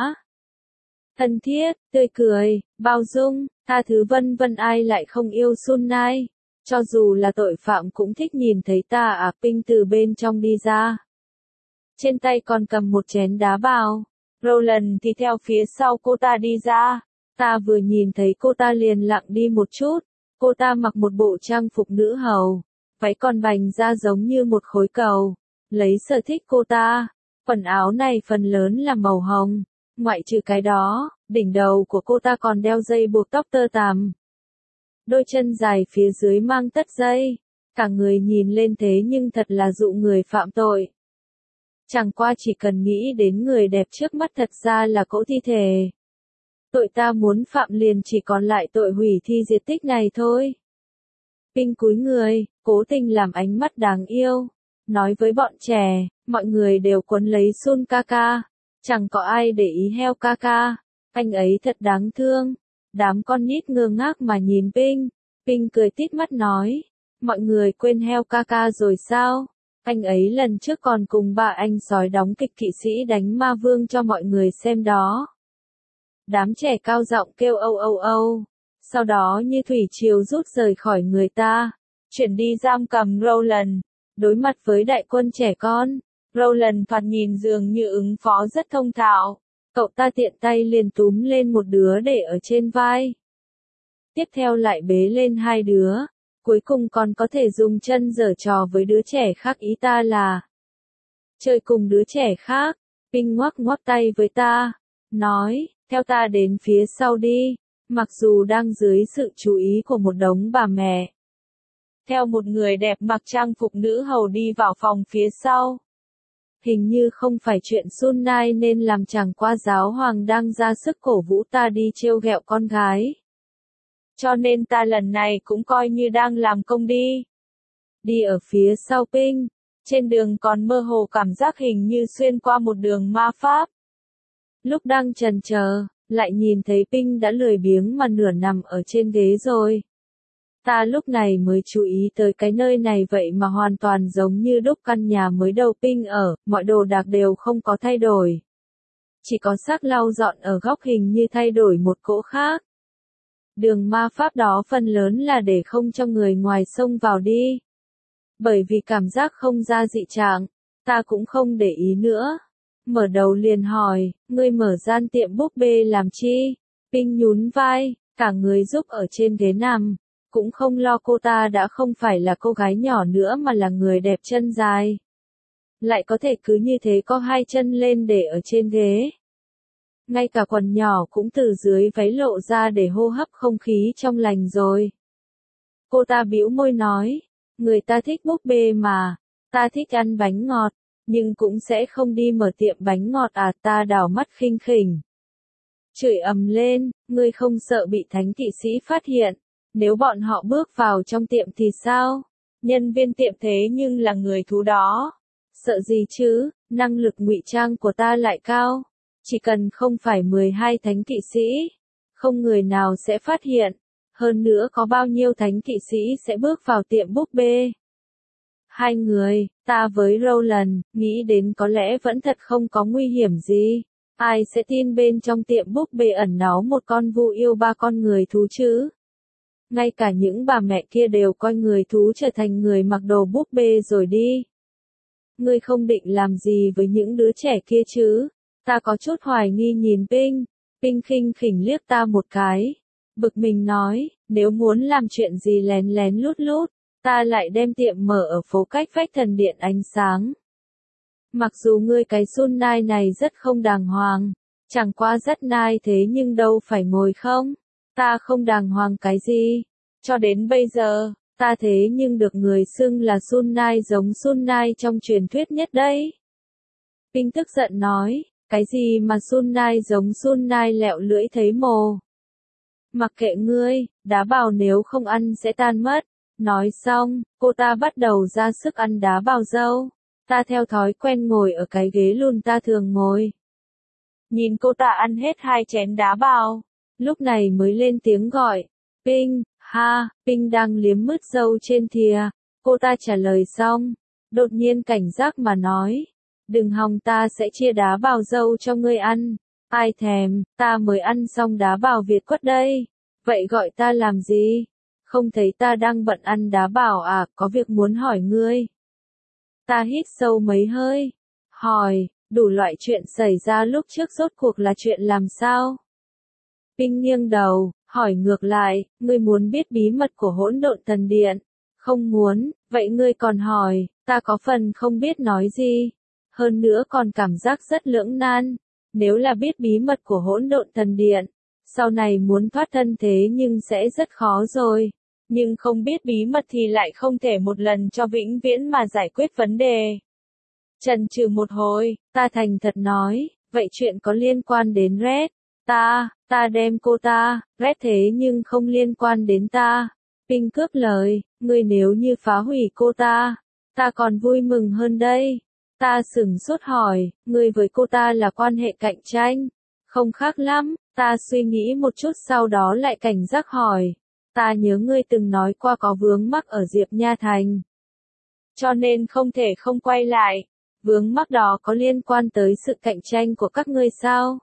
Thân thiết, tươi cười, bao dung, tha thứ vân vân ai lại không yêu Sun Nai. Cho dù là tội phạm cũng thích nhìn thấy ta à Pinh từ bên trong đi ra. Trên tay còn cầm một chén đá bào. Roland thì theo phía sau cô ta đi ra. Ta vừa nhìn thấy cô ta liền lặng đi một chút. Cô ta mặc một bộ trang phục nữ hầu. Váy còn bành ra giống như một khối cầu. Lấy sở thích cô ta. Quần áo này phần lớn là màu hồng. Ngoại trừ cái đó, đỉnh đầu của cô ta còn đeo dây buộc tóc tơ tằm. Đôi chân dài phía dưới mang tất dây. Cả người nhìn lên thế nhưng thật là dụ người phạm tội. Chẳng qua chỉ cần nghĩ đến người đẹp trước mắt thật ra là cỗ thi thể. Tội ta muốn phạm liền chỉ còn lại tội hủy thi diệt tích này thôi. Pinh cúi người, cố tình làm ánh mắt đáng yêu. Nói với bọn trẻ, mọi người đều quấn lấy Sun Kaka. Chẳng có ai để ý heo Kaka. Anh ấy thật đáng thương. Đám con nít ngơ ngác mà nhìn Pinh. Pinh cười tít mắt nói. Mọi người quên heo Kaka rồi sao? Anh ấy lần trước còn cùng bà anh sói đóng kịch kỵ sĩ đánh ma vương cho mọi người xem đó. Đám trẻ cao giọng kêu âu âu âu. Sau đó như thủy triều rút rời khỏi người ta. Chuyển đi giam cầm Roland. Đối mặt với đại quân trẻ con. Roland thoạt nhìn dường như ứng phó rất thông thạo. Cậu ta tiện tay liền túm lên một đứa để ở trên vai. Tiếp theo lại bế lên hai đứa. Cuối cùng còn có thể dùng chân giở trò với đứa trẻ khác ý ta là. Chơi cùng đứa trẻ khác. Pinh ngoắc ngoắc tay với ta. Nói, theo ta đến phía sau đi. Mặc dù đang dưới sự chú ý của một đống bà mẹ. Theo một người đẹp mặc trang phục nữ hầu đi vào phòng phía sau. Hình như không phải chuyện Sun Nai nên làm chẳng qua giáo hoàng đang ra sức cổ vũ ta đi trêu ghẹo con gái. Cho nên ta lần này cũng coi như đang làm công đi. Đi ở phía sau Pinh, trên đường còn mơ hồ cảm giác hình như xuyên qua một đường ma pháp. Lúc đang chần chờ, lại nhìn thấy Pinh đã lười biếng mà nửa nằm ở trên ghế rồi. Ta lúc này mới chú ý tới cái nơi này vậy mà hoàn toàn giống như đúc căn nhà mới đầu Pinh ở, mọi đồ đạc đều không có thay đổi. Chỉ có xác lau dọn ở góc hình như thay đổi một cỗ khác. Đường ma pháp đó phần lớn là để không cho người ngoài xông vào đi. Bởi vì cảm giác không ra dị trạng, ta cũng không để ý nữa. Mở đầu liền hỏi, ngươi mở gian tiệm búp bê làm chi? Pinh nhún vai, cả người giúp ở trên ghế nằm. Cũng không lo cô ta đã không phải là cô gái nhỏ nữa mà là người đẹp chân dài. Lại có thể cứ như thế co hai chân lên để ở trên ghế. Ngay cả quần nhỏ cũng từ dưới váy lộ ra để hô hấp không khí trong lành rồi. Cô ta bĩu môi nói, người ta thích búp bê mà, ta thích ăn bánh ngọt, nhưng cũng sẽ không đi mở tiệm bánh ngọt à ta đảo mắt khinh khỉnh. Chửi ầm lên, ngươi không sợ bị thánh kỵ sĩ phát hiện, nếu bọn họ bước vào trong tiệm thì sao? Nhân viên tiệm thế nhưng là người thú đó. Sợ gì chứ, năng lực ngụy trang của ta lại cao. Chỉ cần không phải 12 thánh kỵ sĩ, không người nào sẽ phát hiện. Hơn nữa có bao nhiêu thánh kỵ sĩ sẽ bước vào tiệm búp bê. Hai người, ta với Roland, nghĩ đến có lẽ vẫn thật không có nguy hiểm gì. Ai sẽ tin bên trong tiệm búp bê ẩn náu một con Vu Yêu ba con người thú chứ? Ngay cả những bà mẹ kia đều coi người thú trở thành người mặc đồ búp bê rồi đi. Ngươi không định làm gì với những đứa trẻ kia chứ? Ta có chút hoài nghi nhìn Pinh. Pinh khinh khỉnh liếc ta một cái. Bực mình nói, nếu muốn làm chuyện gì lén lén lút lút, ta lại đem tiệm mở ở phố cách vách thần điện ánh sáng. Mặc dù ngươi cái Sun Nai này rất không đàng hoàng, chẳng qua rất nai thế nhưng đâu phải ngồi không. Ta không đàng hoàng cái gì. Cho đến bây giờ, ta thế nhưng được người xưng là Sun Nai giống Sun Nai trong truyền thuyết nhất đấy. Ping tức giận nói, cái gì mà Sun Nai giống Sun Nai lẹo lưỡi thấy mồ. Mặc kệ ngươi, đá bào nếu không ăn sẽ tan mất. Nói xong, cô ta bắt đầu ra sức ăn đá bào dâu. Ta theo thói quen ngồi ở cái ghế lùn ta thường ngồi. Nhìn cô ta ăn hết 2 chén đá bào. Lúc này mới lên tiếng gọi. Ping, ha, Ping đang liếm mứt dâu trên thìa. Cô ta trả lời xong. Đột nhiên cảnh giác mà nói. Đừng hòng ta sẽ chia đá bào dâu cho ngươi ăn. Ai thèm, ta mới ăn xong đá bào Việt quất đây. Vậy gọi ta làm gì? Không thấy ta đang bận ăn đá bào à, có việc muốn hỏi ngươi. Ta hít sâu mấy hơi. Hỏi, đủ loại chuyện xảy ra lúc trước rốt cuộc là chuyện làm sao? Ping nghiêng đầu, hỏi ngược lại, ngươi muốn biết bí mật của hỗn độn thần điện? Không muốn, vậy ngươi còn hỏi, ta có phần không biết nói gì. Hơn nữa còn cảm giác rất lưỡng nan. Nếu là biết bí mật của hỗn độn thần điện, sau này muốn thoát thân thế nhưng sẽ rất khó rồi. Nhưng không biết bí mật thì lại không thể một lần cho vĩnh viễn mà giải quyết vấn đề. Chần chừ một hồi, ta thành thật nói, vậy chuyện có liên quan đến Red. Ta đem cô ta, Red thế nhưng không liên quan đến ta. Ping cướp lời, ngươi nếu như phá hủy cô ta còn vui mừng hơn đây. Ta sửng sốt hỏi, ngươi với cô ta là quan hệ cạnh tranh? Không khác lắm, ta suy nghĩ một chút sau đó lại cảnh giác hỏi. Ta nhớ ngươi từng nói qua có vướng mắc ở Diệp Nha Thành. Cho nên không thể không quay lại. Vướng mắc đó có liên quan tới sự cạnh tranh của các ngươi sao?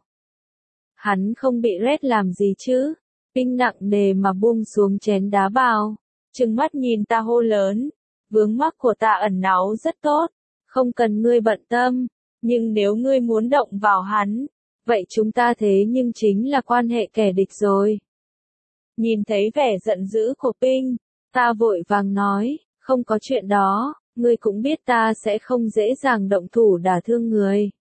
Hắn không bị Red làm gì chứ? Ping nặng nề mà buông xuống chén đá bào. Trừng mắt nhìn ta hô lớn. Vướng mắc của ta ẩn náu rất tốt. Không cần ngươi bận tâm. Nhưng nếu ngươi muốn động vào hắn, vậy chúng ta thế nhưng chính là quan hệ kẻ địch rồi. Nhìn thấy vẻ giận dữ của Ping, ta vội vàng nói, không có chuyện đó, ngươi cũng biết ta sẽ không dễ dàng động thủ đả thương người.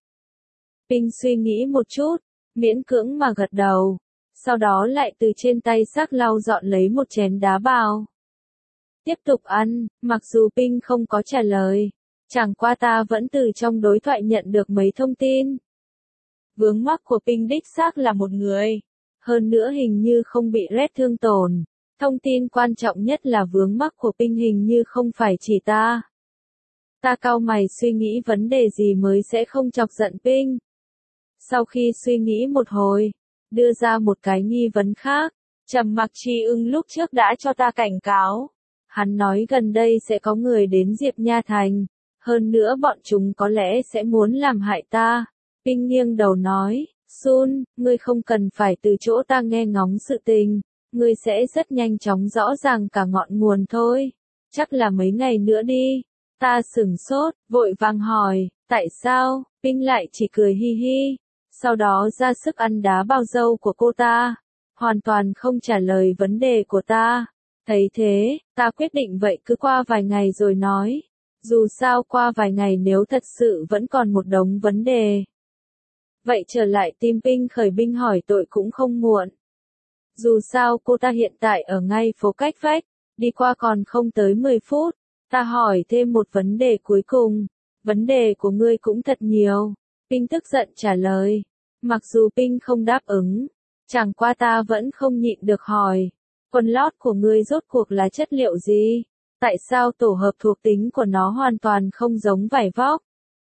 Ping suy nghĩ một chút, miễn cưỡng mà gật đầu, sau đó lại từ trên tay xác lau dọn lấy một chén đá bào. Tiếp tục ăn, mặc dù Ping không có trả lời, chẳng qua ta vẫn từ trong đối thoại nhận được mấy thông tin. Vướng mắc của Ping đích xác là một người. Hơn nữa hình như không bị Red thương tổn. Thông tin quan trọng nhất là vướng mắc của Ping hình như không phải chỉ ta. Ta cau mày suy nghĩ vấn đề gì mới sẽ không chọc giận Ping. Sau khi suy nghĩ một hồi, đưa ra một cái nghi vấn khác. Trầm Mặc Chi Ưng lúc trước đã cho ta cảnh cáo. Hắn nói gần đây sẽ có người đến Diệp Nha Thành. Hơn nữa bọn chúng có lẽ sẽ muốn làm hại ta. Ping nghiêng đầu nói. Sun, ngươi không cần phải từ chỗ ta nghe ngóng sự tình, ngươi sẽ rất nhanh chóng rõ ràng cả ngọn nguồn thôi. Chắc là mấy ngày nữa đi. Ta sửng sốt, vội vàng hỏi, tại sao? Ping lại chỉ cười hi hi, sau đó ra sức ăn đá bào dâu của cô ta, hoàn toàn không trả lời vấn đề của ta. Thấy thế, ta quyết định vậy cứ qua vài ngày rồi nói. Dù sao qua vài ngày nếu thật sự vẫn còn một đống vấn đề. Vậy trở lại tìm Ping khởi binh hỏi tội cũng không muộn. Dù sao cô ta hiện tại ở ngay phố cách vách, đi qua còn không tới 10 phút. Ta hỏi thêm một vấn đề cuối cùng. Vấn đề của ngươi cũng thật nhiều. Ping tức giận trả lời. Mặc dù Ping không đáp ứng, chẳng qua ta vẫn không nhịn được hỏi. Quần lót của ngươi rốt cuộc là chất liệu gì? Tại sao tổ hợp thuộc tính của nó hoàn toàn không giống vải vóc?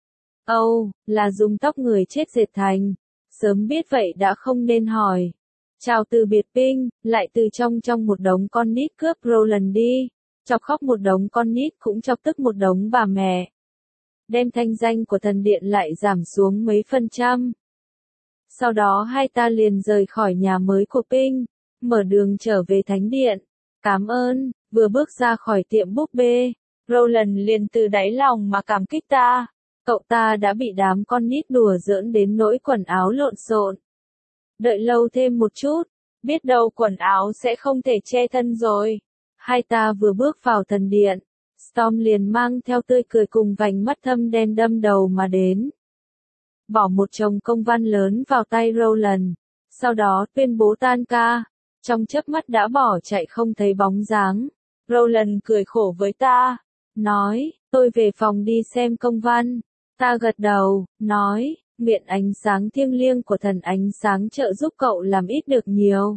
Là dùng tóc người chết dệt thành. Sớm biết vậy đã không nên hỏi. Chào từ biệt Ping, lại từ trong một đống con nít cướp Roland đi. Chọc khóc một đống con nít cũng chọc tức một đống bà mẹ. Đem thanh danh của thần điện lại giảm xuống mấy %. Sau đó hai ta liền rời khỏi nhà mới của Ping, mở đường trở về thánh điện. Cảm ơn, vừa bước ra khỏi tiệm búp bê, Roland liền từ đáy lòng mà cảm kích ta. Cậu ta đã bị đám con nít đùa giỡn đến nỗi quần áo lộn xộn. Đợi lâu thêm một chút, biết đâu quần áo sẽ không thể che thân rồi. Hai ta vừa bước vào thần điện, Storm liền mang theo tươi cười cùng vành mắt thâm đen đâm đầu mà đến. Bỏ một chồng công văn lớn vào tay Roland, sau đó tuyên bố tan ca, trong chớp mắt đã bỏ chạy không thấy bóng dáng. Roland cười khổ với ta, nói, tôi về phòng đi xem công văn. Ta gật đầu, nói, nguyện ánh sáng thiêng liêng của thần ánh sáng trợ giúp cậu làm ít được nhiều.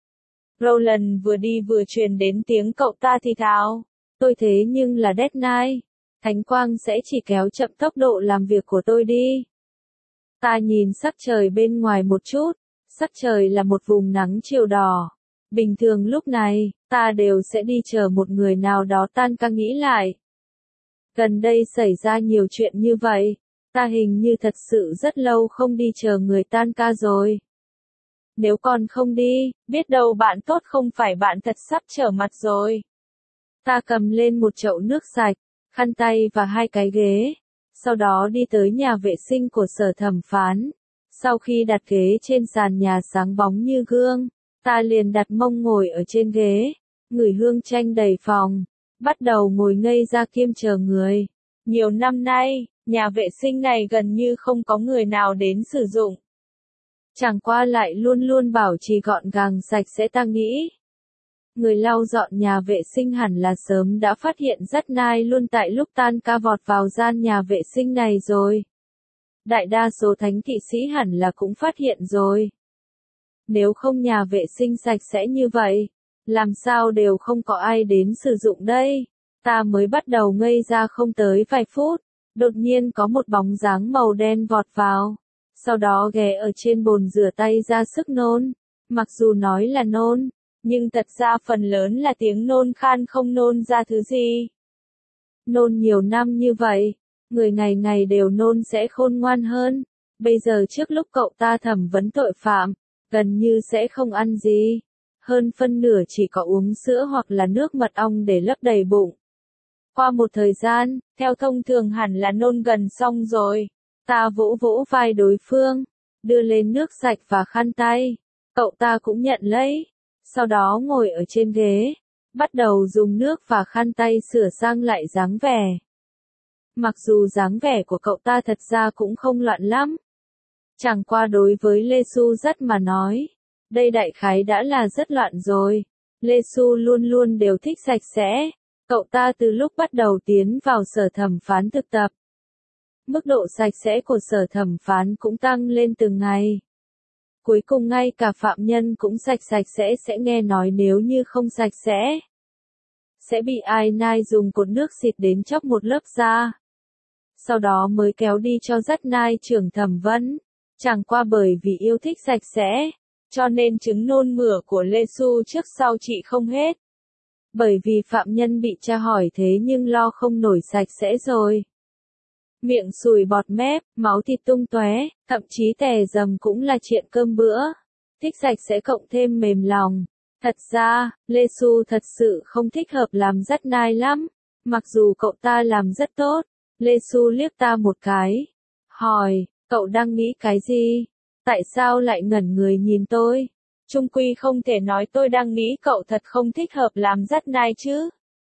Roland vừa đi vừa truyền đến tiếng cậu ta thì thào, tôi thế nhưng là Death Knight, thánh quang sẽ chỉ kéo chậm tốc độ làm việc của tôi đi. Ta nhìn sắc trời bên ngoài một chút, sắc trời là một vùng nắng chiều đỏ. Bình thường lúc này, ta đều sẽ đi chờ một người nào đó tan ca nghĩ lại. Gần đây xảy ra nhiều chuyện như vậy, ta hình như thật sự rất lâu không đi chờ người tan ca rồi. Nếu còn không đi, biết đâu bạn tốt không phải bạn thật sắp trở mặt rồi. Ta cầm lên một chậu nước sạch, khăn tay và 2 cái ghế, sau đó đi tới nhà vệ sinh của Sở Thẩm Phán. Sau khi đặt ghế trên sàn nhà sáng bóng như gương, ta liền đặt mông ngồi ở trên ghế, ngửi hương chanh đầy phòng, bắt đầu ngồi ngây ra kiêm chờ người. Nhiều năm nay, nhà vệ sinh này gần như không có người nào đến sử dụng. Chẳng qua lại luôn luôn bảo trì gọn gàng sạch sẽ, ta nghĩ. Người lau dọn nhà vệ sinh hẳn là sớm đã phát hiện rất nai luôn tại lúc tan ca vọt vào gian nhà vệ sinh này rồi. Đại đa số thánh kỵ sĩ hẳn là cũng phát hiện rồi. Nếu không nhà vệ sinh sạch sẽ như vậy, làm sao đều không có ai đến sử dụng đây. Ta mới bắt đầu ngây ra không tới vài phút, đột nhiên có một bóng dáng màu đen vọt vào, sau đó ghé ở trên bồn rửa tay ra sức nôn. Mặc dù nói là nôn, nhưng thật ra phần lớn là tiếng nôn khan không nôn ra thứ gì. Nôn nhiều năm như vậy, người ngày ngày đều nôn sẽ khôn ngoan hơn. Bây giờ trước lúc cậu ta thẩm vấn tội phạm, gần như sẽ không ăn gì. Hơn phân nửa chỉ có uống sữa hoặc là nước mật ong để lấp đầy bụng. Qua một thời gian, theo thông thường hẳn là nôn gần xong rồi. Ta vỗ vỗ vai đối phương, đưa lên nước sạch và khăn tay. Cậu ta cũng nhận lấy. Sau đó ngồi ở trên ghế, bắt đầu dùng nước và khăn tay sửa sang lại dáng vẻ. Mặc dù dáng vẻ của cậu ta thật ra cũng không loạn lắm. Chẳng qua đối với Lê Xu rất mà nói, đây đại khái đã là rất loạn rồi. Lê Xu luôn luôn đều thích sạch sẽ. Cậu ta từ lúc bắt đầu tiến vào Sở Thẩm Phán thực tập, mức độ sạch sẽ của Sở Thẩm Phán cũng tăng lên từng ngày. Cuối cùng ngay cả phạm nhân cũng sạch sẽ nghe nói nếu như không sạch sẽ bị ai nai dùng cột nước xịt đến chóc một lớp da. Sau đó mới kéo đi cho dắt nai trưởng thẩm vấn. Chẳng qua bởi vì yêu thích sạch sẽ, cho nên chứng nôn mửa của Lê Xu trước sau trị không hết. Bởi vì phạm nhân bị tra hỏi thế nhưng lo không nổi sạch sẽ rồi. Miệng sùi bọt mép, máu thịt tung tóe, thậm chí tè dầm cũng là chuyện cơm bữa. Thích sạch sẽ cộng thêm mềm lòng. Thật ra, Lê Xu thật sự không thích hợp làm dắt nai lắm. Mặc dù cậu ta làm rất tốt. Lê Xu liếc ta một cái. Hỏi, cậu đang nghĩ cái gì? Tại sao lại ngẩn người nhìn tôi? Chung quy không thể nói tôi đang nghĩ cậu thật không thích hợp làm dắt nai chứ.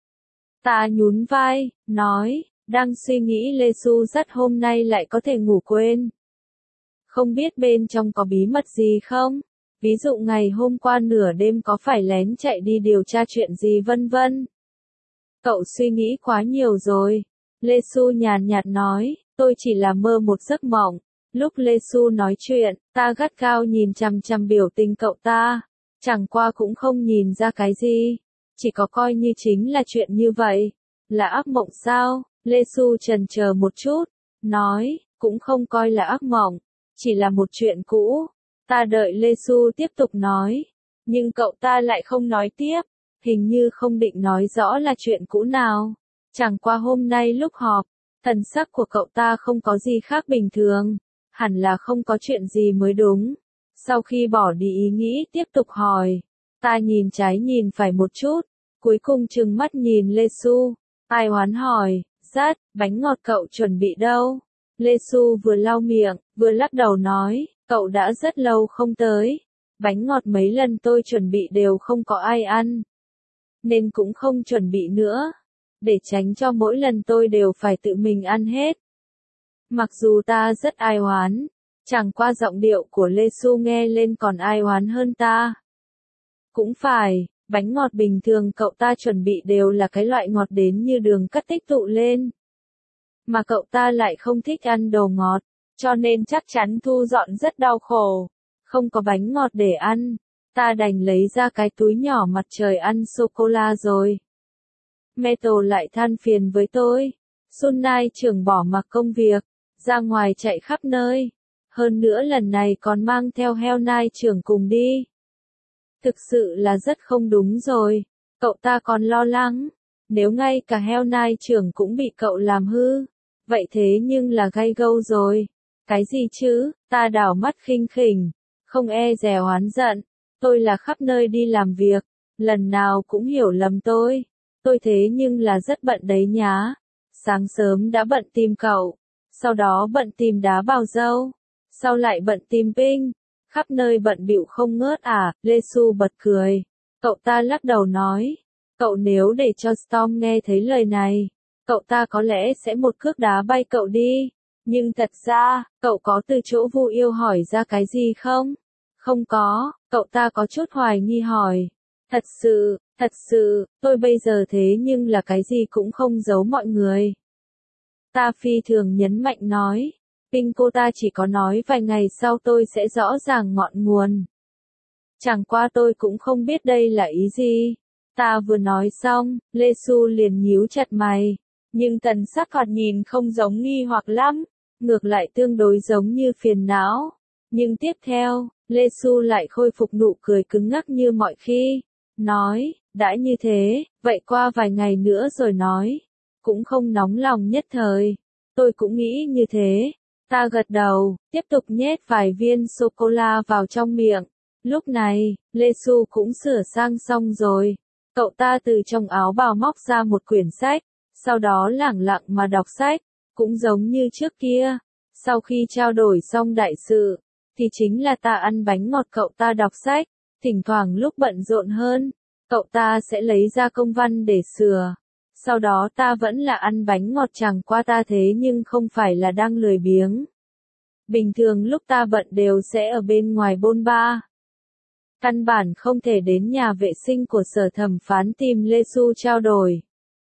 Ta nhún vai, nói, đang suy nghĩ Lê Xu dắt hôm nay lại có thể ngủ quên. Không biết bên trong có bí mật gì không? Ví dụ ngày hôm qua nửa đêm có phải lén chạy đi điều tra chuyện gì vân vân. Cậu suy nghĩ quá nhiều rồi. Lê Xu nhàn nhạt nói, tôi chỉ là mơ một giấc mộng. Lúc Lê Xu nói chuyện, ta gắt gao nhìn chằm chằm biểu tình cậu ta. Chẳng qua cũng không nhìn ra cái gì. Chỉ có coi như chính là chuyện như vậy. Là ác mộng sao? Lê Xu chần chờ một chút. Nói, cũng không coi là ác mộng. Chỉ là một chuyện cũ. Ta đợi Lê Xu tiếp tục nói. Nhưng cậu ta lại không nói tiếp. Hình như không định nói rõ là chuyện cũ nào. Chẳng qua hôm nay lúc họp, thần sắc của cậu ta không có gì khác bình thường. Hẳn là không có chuyện gì mới đúng. Sau khi bỏ đi ý nghĩ tiếp tục hỏi. Ta nhìn trái nhìn phải một chút. Cuối cùng trừng mắt nhìn Lê Xu. Ai oán hỏi, Dắt, bánh ngọt cậu chuẩn bị đâu? Lê Xu vừa lau miệng, vừa lắc đầu nói, cậu đã rất lâu không tới. Bánh ngọt mấy lần tôi chuẩn bị đều không có ai ăn. Nên cũng không chuẩn bị nữa. để tránh cho mỗi lần tôi đều phải tự mình ăn hết. Mặc dù ta rất ai oán, chẳng qua giọng điệu của Lê Xu nghe lên còn ai oán hơn ta. Cũng phải, bánh ngọt bình thường cậu ta chuẩn bị đều là cái loại ngọt đến như đường cắt tích tụ lên. Mà cậu ta lại không thích ăn đồ ngọt, cho nên chắc chắn thu dọn rất đau khổ. Không có bánh ngọt để ăn, ta đành lấy ra cái túi nhỏ mặt trời ăn sô-cô-la rồi. Metal lại than phiền với tôi. Sun Nai trưởng bỏ mặc công việc, ra ngoài chạy khắp nơi. Hơn nữa lần này còn mang theo Heo Nai trưởng cùng đi. Thực sự là rất không đúng rồi. Cậu ta còn lo lắng. Nếu ngay cả Heo Nai trưởng cũng bị cậu làm hư. Vậy thế nhưng là gay gâu rồi. Cái gì chứ? Ta đảo mắt khinh khỉnh. Không e dè oán giận. Tôi là khắp nơi đi làm việc. Lần nào cũng hiểu lầm tôi. Tôi thế nhưng là rất bận đấy nhá. Sáng sớm đã bận tìm cậu. Sau đó bận tìm đá bào dâu. Sau lại bận tìm Pinh. Khắp nơi bận bịu không ngớt à. Lê Xu bật cười. Cậu ta lắc đầu nói. Cậu nếu để cho Storm nghe thấy lời này, cậu ta có lẽ sẽ một cước đá bay cậu đi. Nhưng thật ra, cậu có từ chỗ Vu Yêu hỏi ra cái gì không? Không có, cậu ta có chút hoài nghi hỏi. Thật sự, tôi bây giờ thế nhưng là cái gì cũng không giấu mọi người. Ta phi thường nhấn mạnh nói. Pinh cô ta chỉ có nói vài ngày sau tôi sẽ rõ ràng ngọn nguồn. Chẳng qua tôi cũng không biết đây là ý gì. Ta vừa nói xong, Lê Xu liền nhíu chặt mày. Nhưng tần sắc thoạt nhìn không giống nghi hoặc lắm. Ngược lại tương đối giống như phiền não. Nhưng tiếp theo, Lê Xu lại khôi phục nụ cười cứng ngắc như mọi khi. Nói, đã như thế, vậy qua vài ngày nữa rồi nói. Cũng không nóng lòng nhất thời. Tôi cũng nghĩ như thế. Ta gật đầu, tiếp tục nhét vài viên sô-cô-la vào trong miệng. Lúc này, Lê Xu cũng sửa sang xong rồi. Cậu ta từ trong áo bào móc ra một quyển sách, sau đó lẳng lặng mà đọc sách, cũng giống như trước kia. Sau khi trao đổi xong đại sự, thì chính là ta ăn bánh ngọt cậu ta đọc sách, thỉnh thoảng lúc bận rộn hơn, cậu ta sẽ lấy ra công văn để sửa. Sau đó ta vẫn là ăn bánh ngọt chẳng qua ta thế nhưng không phải là đang lười biếng. Bình thường lúc ta bận đều sẽ ở bên ngoài bôn ba. Căn bản không thể đến nhà vệ sinh của sở thẩm phán tìm Lê Xu trao đổi.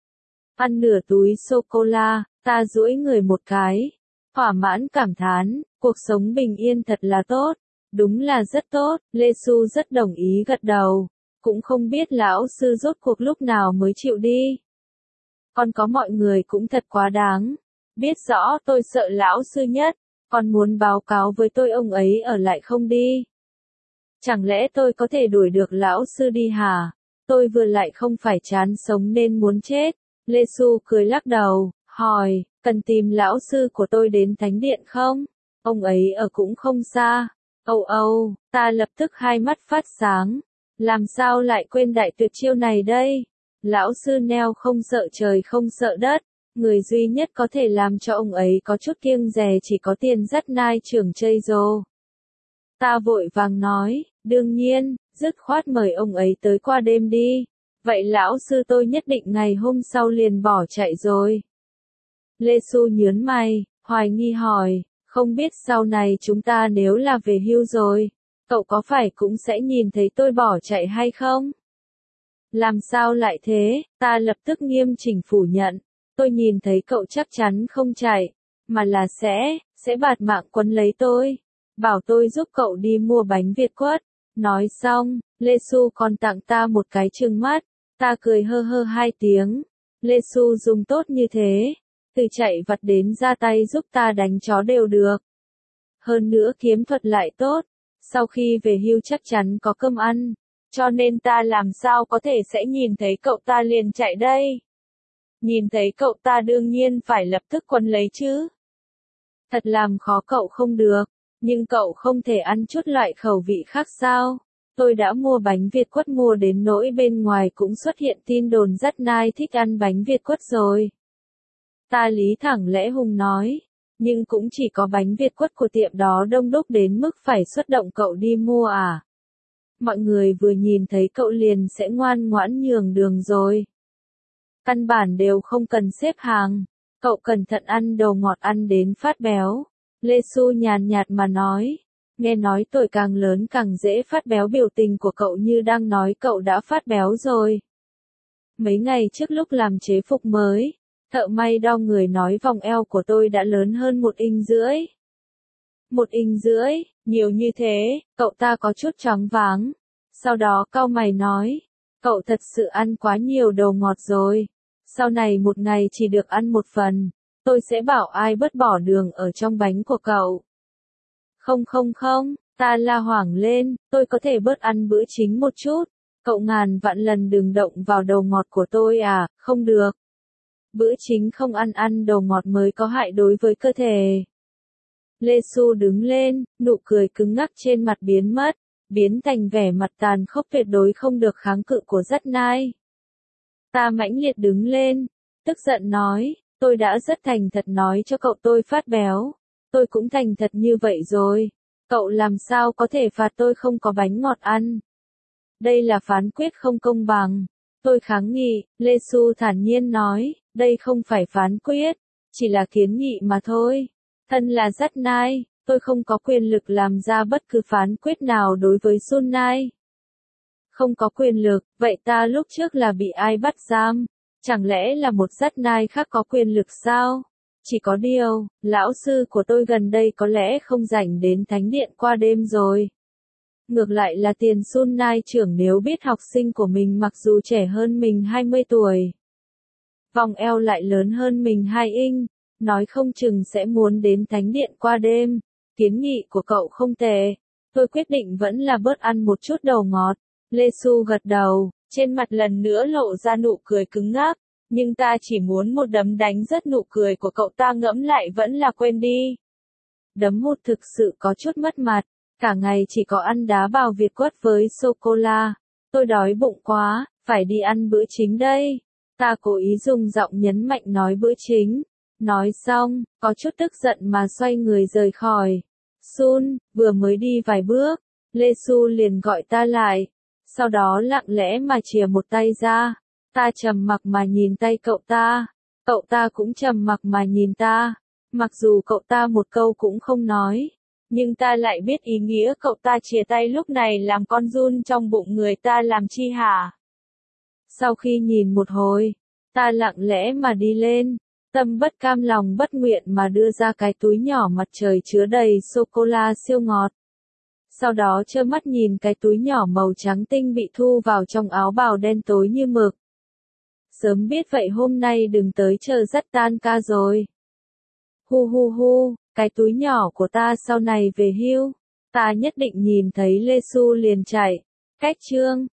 Ăn nửa túi sô-cô-la, ta duỗi người một cái. Thỏa mãn cảm thán, cuộc sống bình yên thật là tốt. Đúng là rất tốt, Lê Xu rất đồng ý gật đầu. Cũng không biết lão sư rốt cuộc lúc nào mới chịu đi. Còn có mọi người cũng thật quá đáng. Biết rõ tôi sợ lão sư nhất, còn muốn báo cáo với tôi ông ấy ở lại không đi. Chẳng lẽ tôi có thể đuổi được lão sư đi hả? Tôi vừa lại không phải chán sống nên muốn chết. Lê Xu cười lắc đầu, hỏi, cần tìm lão sư của tôi đến thánh điện không? Ông ấy ở cũng không xa. Âu, ta lập tức hai mắt phát sáng. Làm sao lại quên đại tuyệt chiêu này đây? Lão sư Neo không sợ trời không sợ đất. Người duy nhất có thể làm cho ông ấy có chút kiêng dè chỉ có Tiền Dắt Nai trưởng Chây Rô. Ta vội vàng nói, đương nhiên, dứt khoát mời ông ấy tới qua đêm đi. Vậy lão sư tôi nhất định ngày hôm sau liền bỏ chạy rồi. Lê Xu nhớn mày, hoài nghi hỏi, không biết sau này chúng ta nếu là về hưu rồi, cậu có phải cũng sẽ nhìn thấy tôi bỏ chạy hay không? Làm sao lại thế? Ta lập tức nghiêm chỉnh phủ nhận. Tôi nhìn thấy cậu chắc chắn không chạy, mà là sẽ bạt mạng quấn lấy tôi. Bảo tôi giúp cậu đi mua bánh Việt quất. Nói xong, Lê Xu còn tặng ta một cái trừng mắt. Ta cười hơ hơ hai tiếng. Lê Xu dùng tốt như thế. Từ chạy vặt đến ra tay giúp ta đánh chó đều được. Hơn nữa kiếm thuật lại tốt. Sau khi về hưu chắc chắn có cơm ăn. Cho nên ta làm sao có thể sẽ nhìn thấy cậu ta liền chạy đây. Nhìn thấy cậu ta đương nhiên phải lập tức quấn lấy chứ. Thật làm khó cậu không được. Nhưng cậu không thể ăn chút loại khẩu vị khác sao? Tôi đã mua bánh Việt quất mua đến nỗi bên ngoài cũng xuất hiện tin đồn Dắt Nai thích ăn bánh Việt quất rồi. Ta lý thẳng lẽ hùng nói. Nhưng cũng chỉ có bánh Việt quất của tiệm đó đông đúc đến mức phải xuất động cậu đi mua à? Mọi người vừa nhìn thấy cậu liền sẽ ngoan ngoãn nhường đường rồi. Căn bản đều không cần xếp hàng. Cậu cẩn thận ăn đồ ngọt ăn đến phát béo. Lê Xu nhàn nhạt mà nói. Nghe nói tuổi càng lớn càng dễ phát béo, biểu tình của cậu như đang nói cậu đã phát béo rồi. Mấy ngày trước lúc làm chế phục mới, thợ may đo người nói vòng eo của tôi đã lớn hơn 1,5 inch. 1,5 inch, nhiều như thế, cậu ta có chút choáng váng. Sau đó cau mày nói, cậu thật sự ăn quá nhiều đồ ngọt rồi. Sau này một ngày chỉ được ăn một phần, tôi sẽ bảo ai bớt bỏ đường ở trong bánh của cậu. Không không không, ta la hoảng lên, tôi có thể bớt ăn bữa chính một chút. Cậu ngàn vạn lần đừng động vào đồ ngọt của tôi à, không được. Bữa chính không ăn đồ ngọt mới có hại đối với cơ thể. Lê Xu đứng lên, nụ cười cứng ngắc trên mặt biến mất, biến thành vẻ mặt tàn khốc tuyệt đối không được kháng cự của Dắt Nai. Ta mãnh liệt đứng lên, tức giận nói, tôi đã rất thành thật nói cho cậu tôi phát béo. Tôi cũng thành thật như vậy rồi. Cậu làm sao có thể phạt tôi không có bánh ngọt ăn? Đây là phán quyết không công bằng. Tôi kháng nghị, Lê Xu thản nhiên nói, đây không phải phán quyết, chỉ là kiến nghị mà thôi. Thân là Dắt Nai, tôi không có quyền lực làm ra bất cứ phán quyết nào đối với Sun Nai. Không có quyền lực, vậy ta lúc trước là bị ai bắt giam? Chẳng lẽ là một Dắt Nai khác có quyền lực sao? Chỉ có điều, lão sư của tôi gần đây có lẽ không rảnh đến thánh điện qua đêm rồi. Ngược lại là Tiền Sun Nai trưởng nếu biết học sinh của mình mặc dù trẻ hơn mình 20 tuổi. Vòng eo lại lớn hơn mình 2 inch, nói không chừng sẽ muốn đến thánh điện qua đêm. Kiến nghị của cậu không tệ. Tôi quyết định vẫn là bớt ăn một chút đồ ngọt. Lê Xu gật đầu, trên mặt lần nữa lộ ra nụ cười cứng ngắc. Nhưng ta chỉ muốn một đấm đánh rất nụ cười của cậu ta ngẫm lại vẫn là quên đi. Đấm một thực sự có chút mất mặt, cả ngày chỉ có ăn đá bào Việt quất với sô-cô-la. Tôi đói bụng quá, phải đi ăn bữa chính đây. Ta cố ý dùng giọng nhấn mạnh nói bữa chính. Nói xong, có chút tức giận mà xoay người rời khỏi. Sun, vừa mới đi vài bước, Lê Xu liền gọi ta lại. Sau đó lặng lẽ mà chìa một tay ra. Ta trầm mặc mà nhìn tay cậu ta cũng trầm mặc mà nhìn ta. Mặc dù cậu ta một câu cũng không nói, nhưng ta lại biết ý nghĩa cậu ta chìa tay lúc này làm con giun trong bụng người ta làm chi hả? Sau khi nhìn một hồi, ta lặng lẽ mà đi lên, tâm bất cam lòng bất nguyện mà đưa ra cái túi nhỏ mặt trời chứa đầy sô-cô-la siêu ngọt. Sau đó trơ mắt nhìn cái túi nhỏ màu trắng tinh bị thu vào trong áo bào đen tối như mực. Sớm biết vậy hôm nay đừng tới chờ Dắt tan ca rồi. Hu hu hu, cái túi nhỏ của ta sau này về hưu, ta nhất định nhìn thấy Lê Xu liền chạy. Cách chương